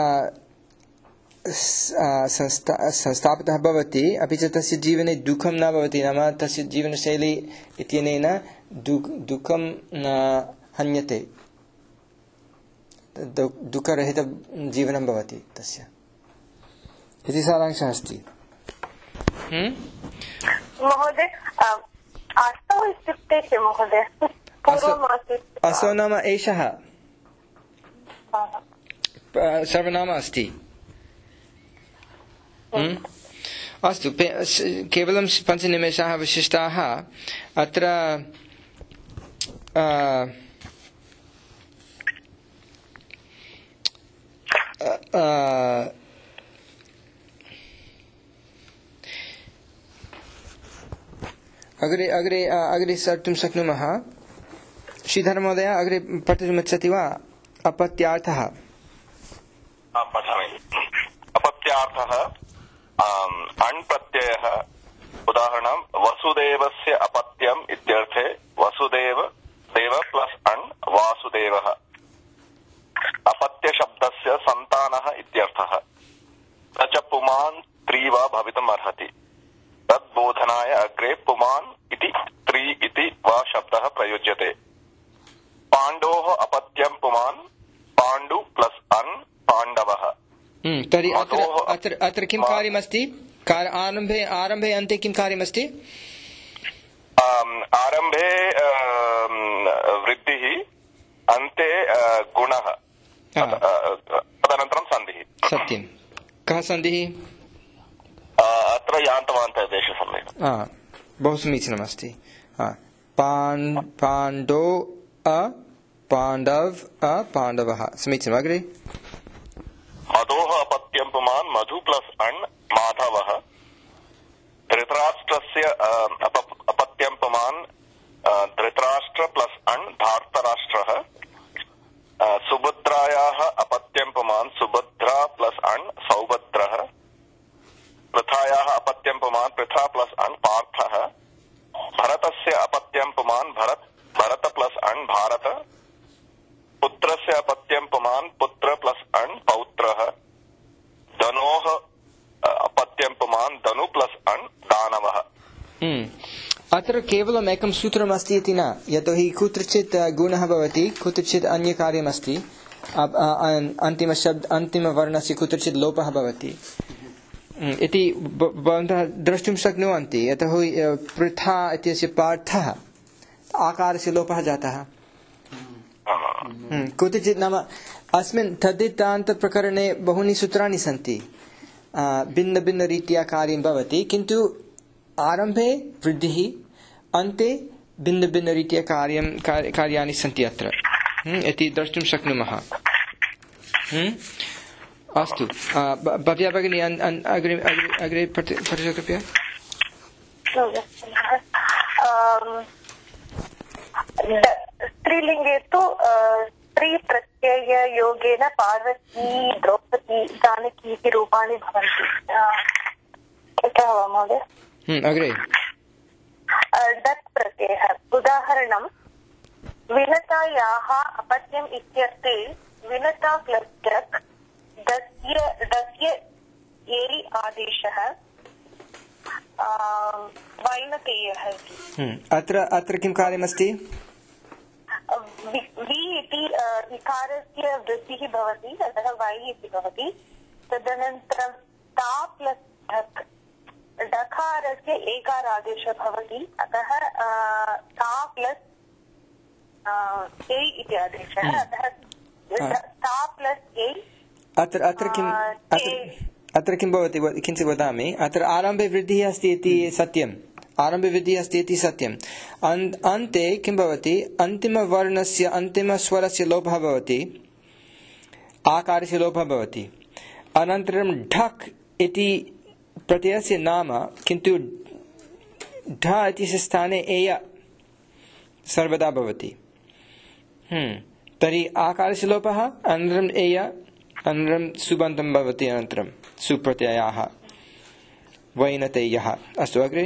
संस्थापितः भवति, अपि च तस्य जीवने दुःखं न भवति। नाम तस्य जीवनशैली इत्यनेन दुःखं न हन्यते, दुःखरहितजीवनं भवति तस्य। इति सारांशः अस्ति। महोदय असौ इत्युक्ते किं महोदय? असौ नाम एषः सर्वनाम अस्ति। अस्तु, केवलं 5 निमेषाः विशिष्टाः। अत्र अग्रे सर्तुं शक्नुमः। श्रीधर महोदय अग्रे पठितुमिच्छति वा? अपत्यार्थः। पठामि। अपत्यार्थः अण् प्रत्ययः। उदाहरणं वसुदेवस्य अपत्यम् इत्यर्थे वसुदेव देव प्लस् अण् वासुदेवः। अपत्यशब्दस्य सन्तानः इत्यर्थः। न च पुमान् स्त्री वा भवितुम् अर्हति। तद्बोधनाय अग्रे पुमान् इति स्त्री इति वा शब्दः प्रयुज्यते। पाण्डोः अपत्यं पुमान् पाण्डु प्लस् अन् पाण्डवः। तर्हि अत्र किं कार्यमस्ति? आरम्भे अन्ते किं कार्यमस्ति? आरम्भे वृद्धिः, अन्ते गुणः, तदनन्तरं सन्धिः। सत्यं। कः सन्धिः? अत्र यान्तवान्तदेशसन्धिः। बहु समीचीनमस्ति। पाण्डो पाण्डव पाण्डवः। समीचीनम्। अग्रे मधोः अपत्यं पुमान् मधु प्लस् अण् माधवः। धृतराष्ट्रस्य अपत्यं पुमान् धृतराष्ट्र प्लस् अण् धार्तराष्ट्रः। सुभद्रायाः अपत्यं पुमान् सुभद्रा प्लस् अण् सौभद्रः। पृथायाः अपत्यं पुमान् पृथा प्लस् अण् पार्थः। भरतस्य अपत्यं पुमान् भरत प्लस् अण् भारत। पुत्रस्य अपत्यं पुमान् पुत्र प्लस् अण् पौत्रः। धनोः अपत्यं पुमान् धनु प्लस् अण् दानवः। अत्र केवलम् एकं सूत्रमस्ति इति न, यतोहि कुत्रचित् गुणः भवति, कुत्रचित् अन्यकार्यमस्ति। अन्तिमवर्णस्य कुत्रचित् लोपः भवति। इति भवन्तः द्रष्टुं शक्नुवन्ति यतोहि पृथा इत्यस्य पार्थः आकारस्य लोपः जातः कुत्रचित् नाम अस्मिन् तद्धितान्तप्रकरणे बहूनि सूत्राणि सन्ति भिन्नभिन्नरीत्या कार्यं भवति किन्तु आरम्भे वृद्धिः अन्ते भिन्नभिन्नरीत्या कार्याणि सन्ति अत्र इति द्रष्टुं शक्नुमः अस्तु भव्या भगिनी अग्रे पठतु कृपया स्त्रीलिङ्गे तु स्त्री प्रत्यय योगेन पार्वती द्रौपदी जानकी इति रूपाणि भवन्ति यतः वा महोदय अग्रे डक् प्रत्ययः उदाहरणं विनतायाः अपत्यम् इत्यर्थे विनता प्लस् डक् दस्य एरि आदेशः वैनतेयः अत्र किं कार्यमस्ति वि इति इकारस्य वृद्धिः भवति अतः वै इति भवति तदनन्तरं ता प्लस् धक् डकारस्य एकारादेशः भवति अतः ता प्लस् ए इति आदेशः अतः ता प्लस् ए अत्र किं भवति किञ्चित् वदामि अत्र आरम्भे वृद्धिः अस्ति इति सत्यम् आरम्भे वृद्धिः अस्ति इति सत्यम् अन्ते किं भवति अन्तिमवर्णस्य अन्तिमस्वरस्य लोपः भवति आकारस्य लोपः भवति अनन्तरं ढक् इति प्रत्ययस्य नाम किन्तु ढ इत्यस्य स्थाने एय सर्वदा भवति तर्हि आकारस्य लोपः अनन्तरम् एय अनन्तरं सुबन्तं भवति अनन्तरं सुप्रत्ययाः वैनतेयः अस्तु अग्रे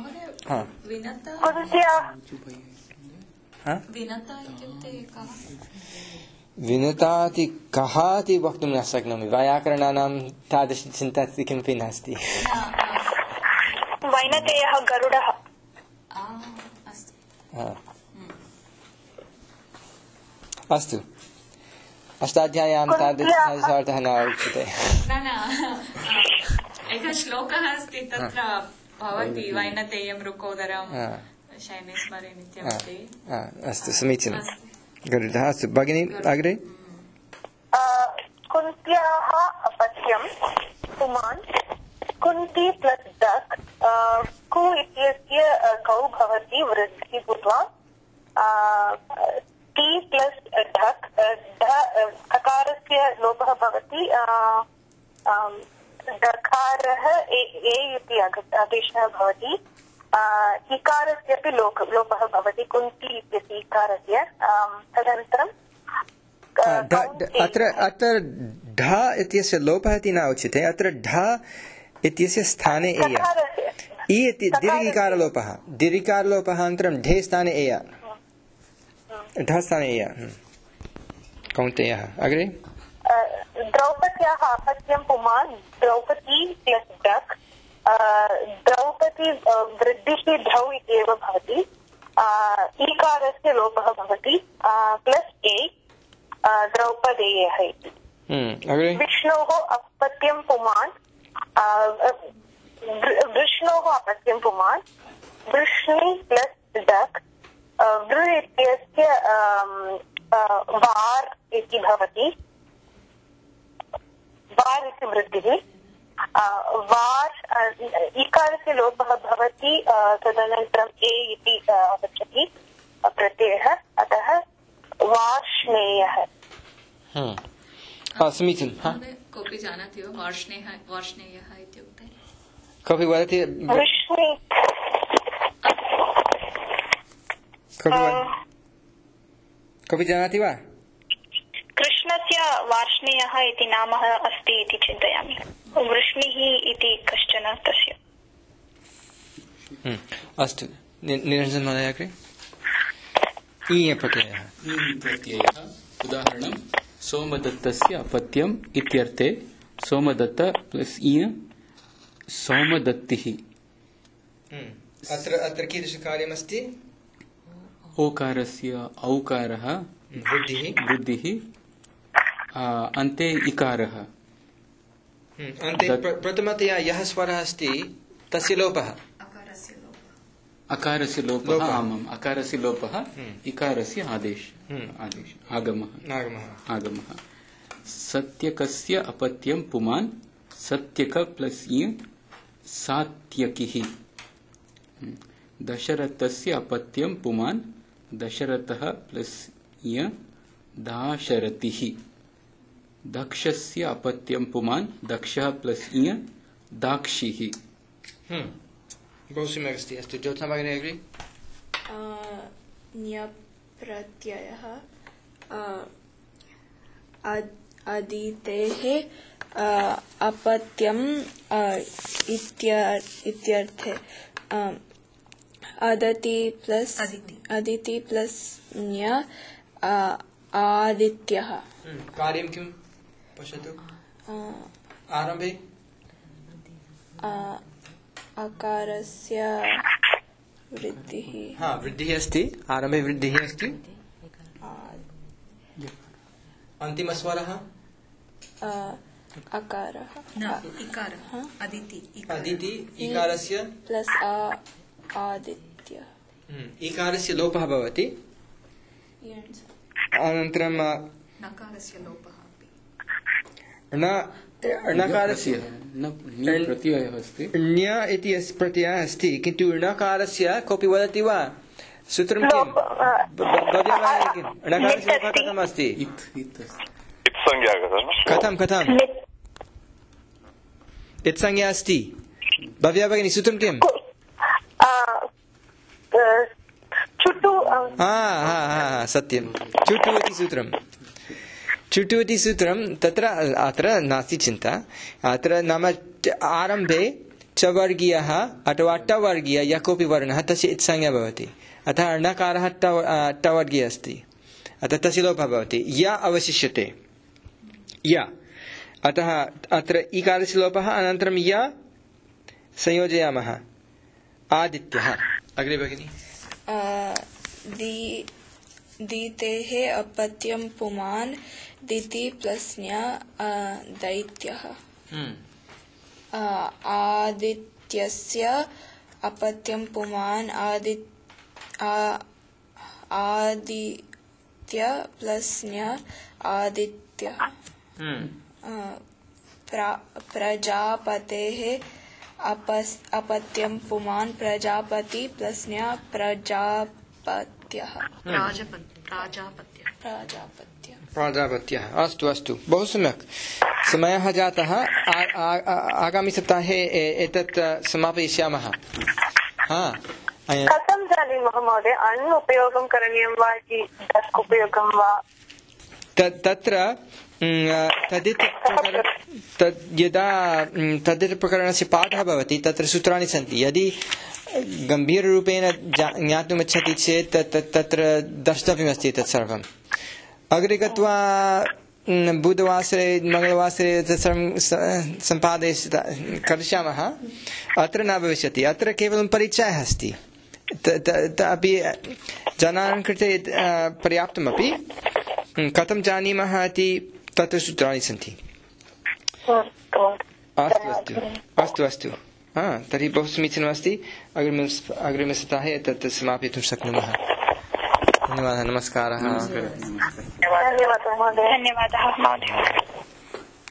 विनता इति कः इति वक्तुं न शक्नोमि वैयाकरणानां तादृशी चिन्ता किमपि नास्ति वैनतेयः गरुडः अस्तु अष्टाध्याय्यां तादृशः न उच्यते एकः श्लोकः अस्ति तत्र भवति वैनतेयं रुकोदरं शयने स्मरे नित्यमस्ति अस्तु समीचीनं गरुडः अस्तु भगिनी अग्रे कुन्त्याः अपत्यं पुमान् कुन्ती प्लस् डक् कु इत्यस्य गौ भवति वृद्धिः भूत्वा टी प्लस् ढक् ककारस्य लोपः भवति डकारः ए इति आदेशः भवति इकारस्य अपि लोपः भवति कुन्ती इत्यस्य इकारस्य तदनन्तरं अत्र ढ इत्यस्य लोपः इति न उच्यते अत्र ढ इत्यस्य स्थाने एय इ इति दीर्घिकारलोपः अनन्तरं ढे स्थाने एय ढ स्थाने एय कौन्तेयः अग्रे द्रौपद्याः अपत्यं पुमान् द्रौपदी प्लस् डक् द्रौपदी वृद्धिः द्रौ इत्येव भवति ईकारस्य लोपः भवति प्लस् ए द्रौपदेयः इति विष्णोः अपत्यं पुमान् वृष्णि प्लस् डक् वृ इत्यस्य वार् इति भवति वार् इति वृद्धिः वार् इकारस्य लोपः भवति तदनन्तरम् ए इति आगच्छति प्रत्ययः अतः वार्ष्णेयः समीचीनं कोऽपि जानाति वा वार्ष्णेयः इत्युक्ते कोऽपि वदति कोऽपि जानाति वा कृष्णस्य वार्ष्णेयः इति नाम अस्ति इति चिन्तयामि वृष्णिः इति कश्चन तस्य अस्तु निरञ्जन महोदय अग्रे प्रत्ययः उदाहरणं सोमदत्तस्य अपत्यम् इत्यर्थे सोमदत्त प्लस् इय सोमदत्तिः अत्र कीदृशकार्यमस्ति ओकारस्य औकारः वृद्धिः अन्ते इकारः अन्ते प्रथमतया यः स्वरः अस्ति तस्य लोपः अकारस्य लोपः आमाम् अकारस्य लोपः इकारस्य आगमः सत्यकस्य अपत्यं पुमान् सत्यक प्लस इ सात्यकिः दशरथस्य अपत्यं पुमान् दशरथः प्लस इ दाशरथिः दक्षस्य अपत्यं पुमान् दक्षः प्लस इ दाक्षिः बहु सम्यक् अस्ति अस्तु ज्योत्स्ना भगिनी अग्रे ञप्रत्ययः अदितेः अपत्यम् इत्यर्थे अदिति प्लस ञ आदित्यः कार्यं किं पश्यतु आरम्भे अकारस्य वृद्धिः वृद्धिः अस्ति आरम्भे वृद्धिः अस्ति अन्तिमस्वरः अकारः इकारः अदिति इकारस्य प्लस आदित्य इकारस्य लोपः भवति अनन्तरं नकारस्य लोपः णकारस्य प्रत्ययः अस्ति ण्य इति प्रत्ययः अस्ति किन्तु णकारस्य कोऽपि वदति वा सूत्रं किं णकारस्य लोपः कथम् अस्ति कथम् इत्संज्ञा अस्ति भव्या भगिनी सूत्रं किम् सत्यं चुटु इति सूत्रं चुटु इति सूत्रं तत्र अत्र नास्ति चिन्ता अत्र नाम आरम्भे चवर्गीयः अथवा टवर्गीयः यः कोऽपि वर्णः तस्य इत्संज्ञा भवति अतः णकारः टवर्गीयः अस्ति अतः तस्य लोपः भवति या अवशिष्यते या अतः अत्र इकारस्य लोपः अनन्तरं या संयोजयामः आदित्यः अग्रे भगिनी दीतेः अपत्यं पुमान् दिति प्लस ञ दैत्यः आदित्यस्य अपत्यं पुमान् आदित्य प्लस ञ आदित्यः प्रजापतेः अपत्यं पुमान् प्रजापति प्लस ञ प्रजापत्यः प्राजापत्यः अस्तु बहु सम्यक् समयः जातः आगामि सप्ताहे एतत् समापयिष्यामः कथं जानीमः महोदय अण् उपयोगं करणीयं वा इति उपयोगं वा तत्र यदा तद्धितप्रकरणस्य पाठः भवति तत्र सूत्राणि सन्ति यदि गम्भीररूपेण ज्ञातुमिच्छति चेत् तत्र द्रष्टव्यमस्ति तत्सर्वम् अग्रे गत्वा बुधवासरे मंगलवासरे तत्सर्वं करिष्यामः अत्र न भविष्यति अत्र केवलं परिचयः अस्ति अपि जनानां कृते पर्याप्तमपि कथं जानीमः इति तत्र सूत्राणि सन्ति अस्तु तर्हि बहु समीचीनमस्ति अग्रिमसप्ताहे तत् समापयितुं शक्नुमः धन्यवादः नमस्कारः धन्यवादः महोदय